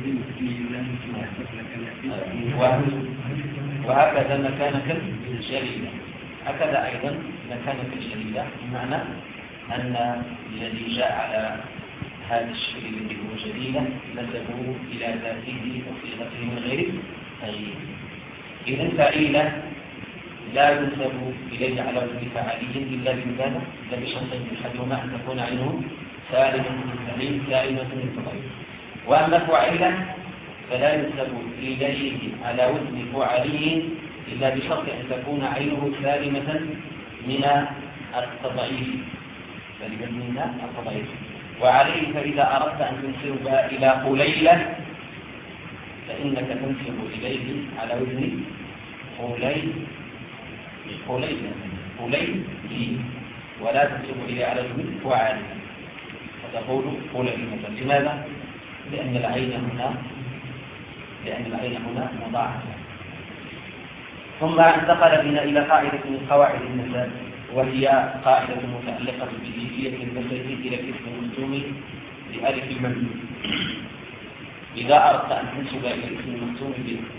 وهكذا مكانك الجليلة، هكذا أيضا مكانك الجليلة، بمعنى أن الذي جاء على هذا الشيء الذي هو جليلة نسبه إلى ذاته وصيغته من غير تغيير. إذن فعيلة لا ينسب إليه على وزن فاعله إلا بماذا؟ إلا بشرطين: أحدهما أن تكون عينه سالمة من التغيير سالمة من التغير. وأما فعيلة فلا ينسب إليه على وزن فعلي إلا بشرط أن تكون عينه سالمة من التضعيف من التضعيف. وعليه فإذا أردت أن تنسب إلى قليلة فإنك تنسب إليه على وزن قليل قليل قليل ولا تنسب إليه على وزن فعل فتقول قليل مثلا. لماذا؟ لأن العين هنا لأن العين هنا مضاعفة. ثم انتقل بنا إلى قاعدة من قواعد النسب، وهي قاعدة متعلقة بكيفية النسب إلى الاسم المختوم بألف الممدود. إذا أردت أن تنسب إلى الاسم المختوم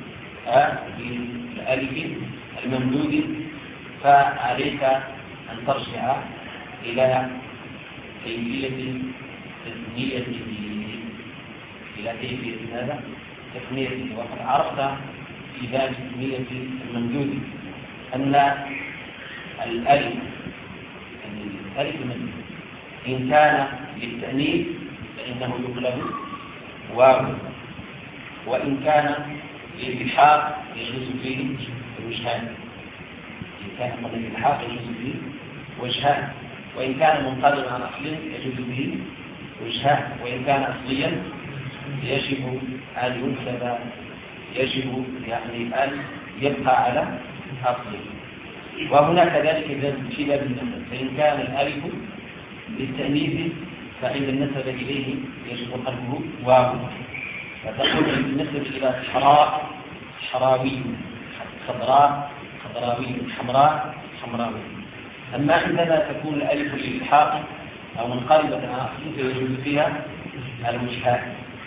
بالألف الممدود فعليك أن ترجع إلى كيفية تسميته إلى كيفية ماذا؟ تسميته. وقد عرفت في باب تسمية الممدود أن الألف الألف الممدود إن كان للتأنيث فإنه يقلب واو، وإن كان للإلحاق يجوز فيه وجهان. إن كان للإلحاق يجوز فيه وجهان، وإن كان منقلبا عن أصل يجوز به وجهان، وإن كان أصليا يجب أن ينسب يجب يعني أن يبقى على أصله. وهنا كذلك في باب النسب، فإن كان الألف للتأنيث فإن النسب إليه يجب قلبه واو. فتقول النسب إلى صحراء حراوي، خضراء خضراوي، حمراء حمراوي. أما عندما تكون الألف للإلحاق أو منقلبة عن أصل فيجوز فيها المشهاد.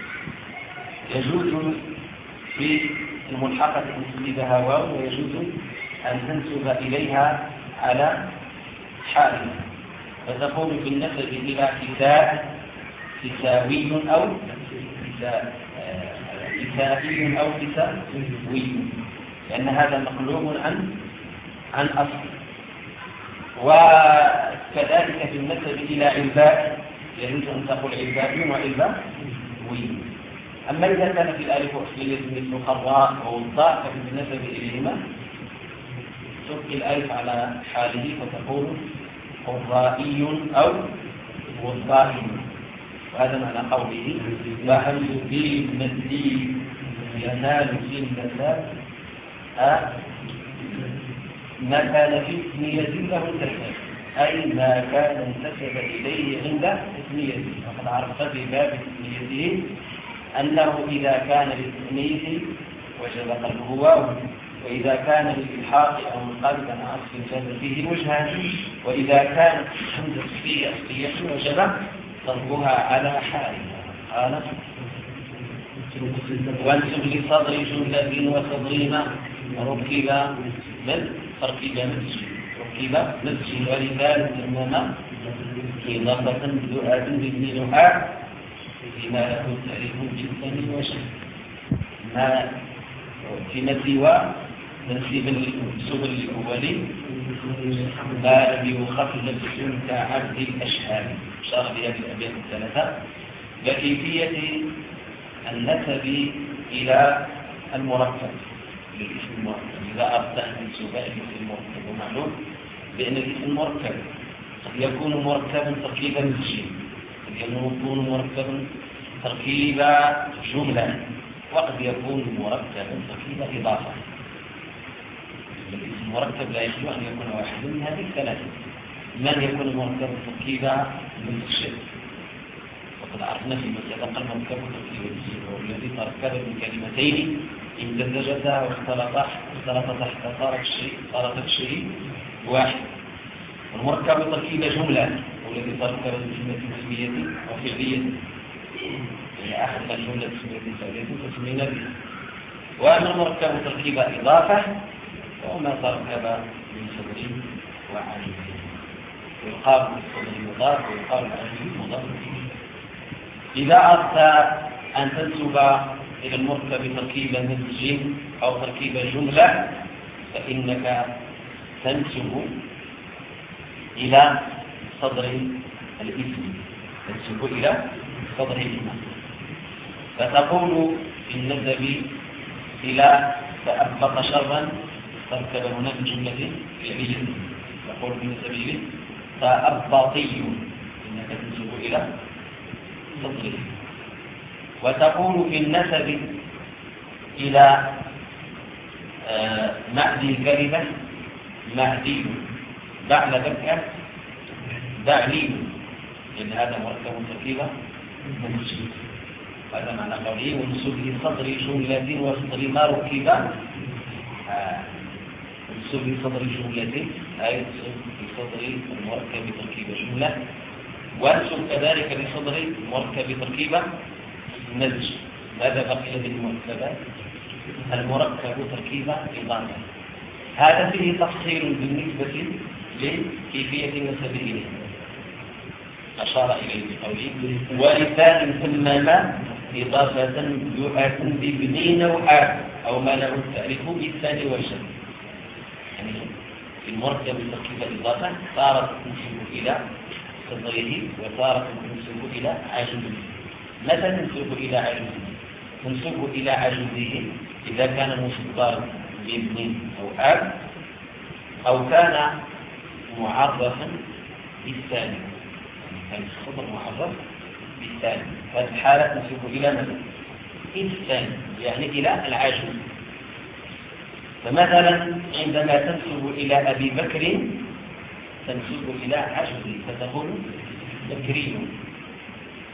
يجوز في الملحقة أن تسندها واو، ويجوز أن تنسب إليها على حالها، فتقول في النسب إلى كساء كساوي أو كسائي أو كساوي، لأن هذا مقلوب عن عن أصل. وكذلك في النسب إلى علباء يجوز أن تقول علباء وعلباوي. أما إذا كانت الألف أصلية مثل خراء ووضاء ففي النسب إليهما تبقي الألف على حاله فتقول قرائي أو وضائي. وهذا معنى قوله وهل يفيد مزيد ينال في المساد ما كان في اسمية له انتسب، أي ما كان انتسب إليه عند اسميته. وقد عرفت في باب اسميته أنه إذا كان للتأنيث وجب قلبه واو، وإذا كان للإلحاق أو منقلبا عن أصل جاز فيه وجهان، وإذا كانت الحمد فيه أصلية وجب ضربها على حالها. قال وانسب لصدر جملة وصدر ما ركب من تركيب مسجد ركب مسجد ولذلك إنما إضافة دعاء بابن دعاء فيما له تعريف جدا وشيء ما فيما سوى تنسيب المنسوب الأولي ما لم يخف نفسه كعبد الأشهاد. أشار بهذه الأبيات الثلاثة بكيفية النسب إلى المركب للاسم المركب. إذا أردت أن تنسب إلى الاسم المركب ومعلوم بأن الاسم المركب قد يكون مركبا تركيبا مسجد، قد يكون مركبا تركيب جملة، وقد يكون مركبا تركيب إضافة. الاسم المركب لا يخلو أن يكون واحد من هذه الثلاثة. من يكون مركبا تركيبا مسجد، وقد عرفنا في مسألة المركب تركيبا مسجد وهو الذي تركب من كلمتين امتزجتا واختلطا تحت صارت شيء صارت شيء واحد. والمركب تركيب جملة والذي تركب من جملة اسمية وفعلية، يعني أحد الجملة اسمية فعلية تسمينا بها. وأما المركب تركيب إضافة فهو ما تركب من صدر وعلم، ويقال بالصدر مضاف ويقال بالعلم مضاف. إذا أردت أن تنسب إلى المركب تركيب مسج أو تركيب جملة فإنك تنسب إلى صدر الاسم تنسب إلى صدر الاسم فتقول في النسب إلى تأبط شرا تركب هنا بجملة فعلية. تقول في النسب إلى تأبطي إنك تنسب إلى صدر. وتقول في النسب إلى آه معدي الكلمة معدي بعد ذلك بعلي، لأن هذا مركب تركيبة منسوب. هذا معنى قوله ونسب لصدر جملة وصدر ما ركب ونسب لصدر جملة أي لصدر المركب تركيبة جملة، وانسب كذلك لصدر مركب تركيبة مزج. ماذا بقي للمركبات؟ المركب تركيبة إضافة. هذا فيه تفصيل بالنسبة لكيفية النسب إليه أشار إليه بقوله ولسان ثم ما إضافة يؤث بابن نوعات أو ما له التعريف بالثاني والشد. يعني في المركب تركيبة إضافة صارت تنسب إلى صدره وصارت تنسب إلى عجزه. متى تنسب إلى عجزه؟ تنسب إلى عجزه إذا كان مصدر بابن أو أب أو كان معرفا بالثاني، يعني كان الخبر معرف بالثاني. هذه الحالة تنسب إلى ماذا؟ إلى الثاني، يعني إلى العجز. فمثلا عندما تنسب إلى أبي بكر تنسب إلى عجزه فتقول بكري.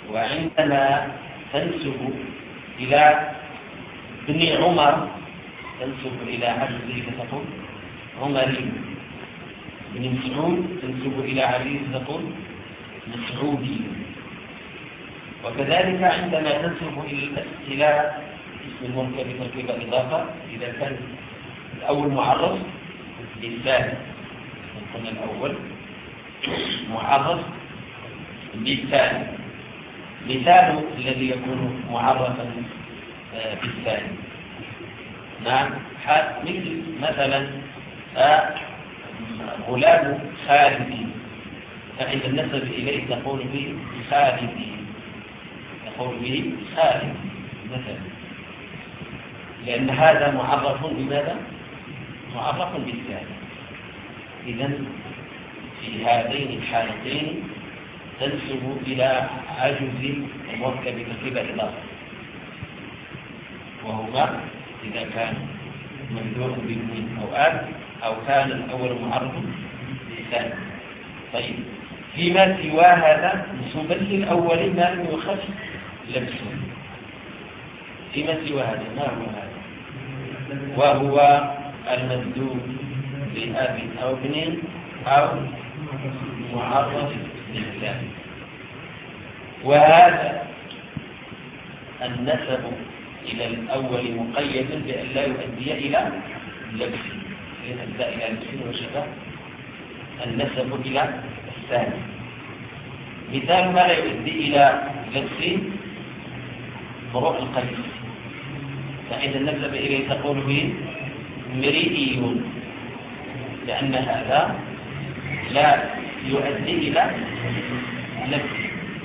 وعندما تنسب إلى ابن عمر تنسب إلى عجزه فتقول عمري. بن مسعود تنسب إلى عجزه فتقول مسعودي. وكذلك عندما تنسب إلى اسم المركب تركيب إضافة إذا كان الأول معرف بالثاني، قلنا الأول معرف بالثاني. مثال الذي يكون معرفا بالثاني نعم مثل مثلا غلام خالدي، فعند النسب إليه تقول به خالدي، تقول به خالد مثلا، لأن هذا معرف بماذا؟ معرف بالثاني. إذن في هذين الحالتين تنسب إلى عجز المركب تركيب إضافة، وهما إذا كان ممدوح باثنين أو آب أو كان الأول معرف بالثاني. طيب فيما سوى هذا نسبا للأول ما لم يخف لبسه. فيما سوى هذا ما هو هذا؟ وهو الممدوح بأب أو ابن أو معرف بالثاني. وهذا النسب إلى الأول مقيد بأن لا يؤدي إلى لبس، إذا أدى إلى لبس وشبه النسب إلى الثاني. مثال ما لا يؤدي إلى لبس فروع القيس، فإذا النسب إليه تقول به مرئي، لأن هذا لا يؤدي إلى لبس،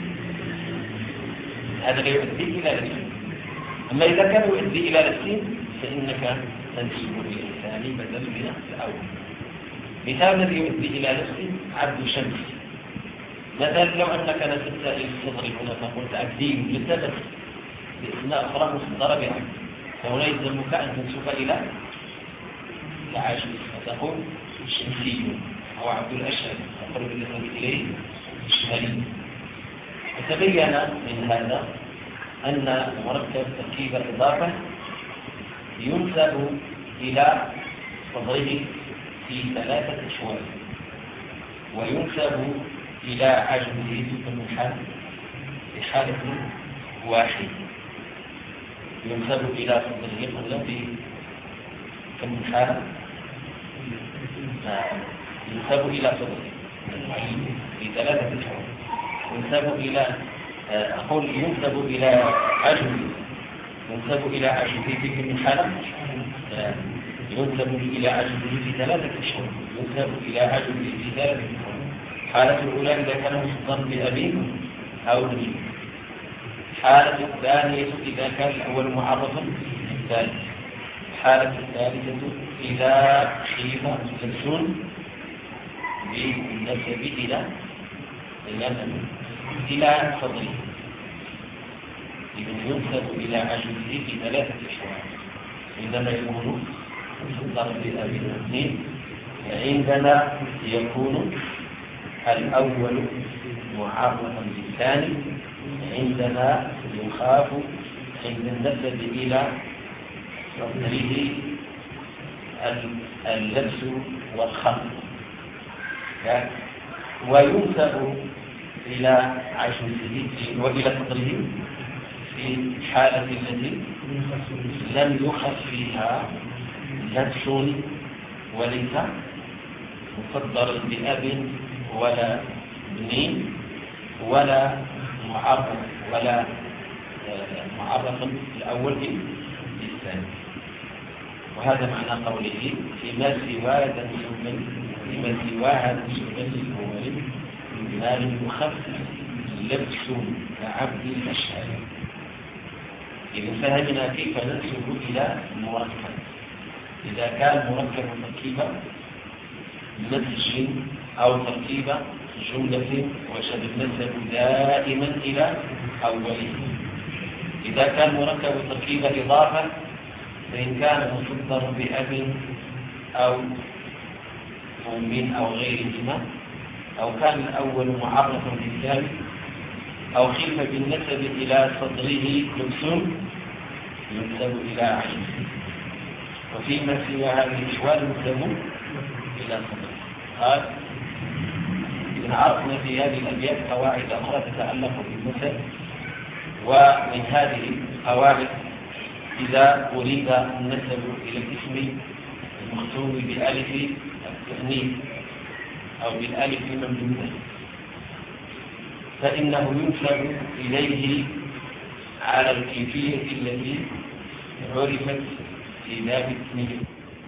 هذا لا يؤدي إلى لبس. أما إذا كان يؤدي إلى لبس فإنك تنسب إلى الثاني بدل من الأول. مثال الذي يؤدي إلى لبس عبد شمس، مثلا لو أنك نسبت إلى الصدر هنا فقلت عبدي للثبت بأسماء أخرى مصدرة بعبد، فهنا يلزمك أن تنسب إلى العاجز فتقول شمسي أو عبد الأشهر أقرب النسب إليه الشهري. وتبين من هذا أن مركب تركيب إضافة ينسب إلى صدره في ثلاثة أشواط، وينسب إلى عجزه في كل حال في حالة واحدة. ينسب إلى صدره الذي كم حالة ينسب إلى صدره في ثلاثة أشواط. ينسب إلى أقول ينسب إلى عجزه ينسب إلى عجزه في كل حالة ينسب إلى عجزه في ثلاثة أشهر. ينسب إلى عجزه في ثلاثة أشهر. حالة الأولى إذا كان مصدر بأبيه أو ابنه. حالة الثانية إذا كان الأول معرفا بالثالث. حالة الثالثة إذا خيف لبسون بالنسب إلى إلى صدره، إذا ينسب إلى عجزه في ثلاثة أشهر. عندما يكون مصدر بأبيه اثنين، عندما يكون الأول معرفا بالثاني، عندما يخاف عند النسب إلى صدره اللبس والخلط، وينسب إلى عجزه وإلى صدره في الحالة التي لم يخف فيها لبس وليس مصدر بأب ولا ابن ولا معرف ولا معرف الأول بالثاني. وهذا معنى قوله فيما سوى هذا السبل فيما سوى هذا السبل الأول ما لم يخف لبس كعبد الأشهر. إذا فهمنا كيف ننسب إلى المركب. إذا كان مركب تركيبا مسج أو تركيب جملة وشد النسب دائما إلى أوله. إذا كان مركب تركيب إضافة فإن كان مصدر بأب أو أم أو غيرهما، أو كان الأول معرفا بالثاني، أو خف بالنسب إلى صدره لبس ينسب إلى عجزه. وفيما سوى هذه الأحوال يسلم إلى صدر. قال إذن عرفنا في هذه الأبيات قواعد أخرى تتعلق بالمثل، ومن هذه القواعد إذا أريد النسب إلى الاسم المختوم بألف التأنيث أو بالألف الممدودة فإنه ينسب إليه على الكيفية التي عرفت في باب التسمية.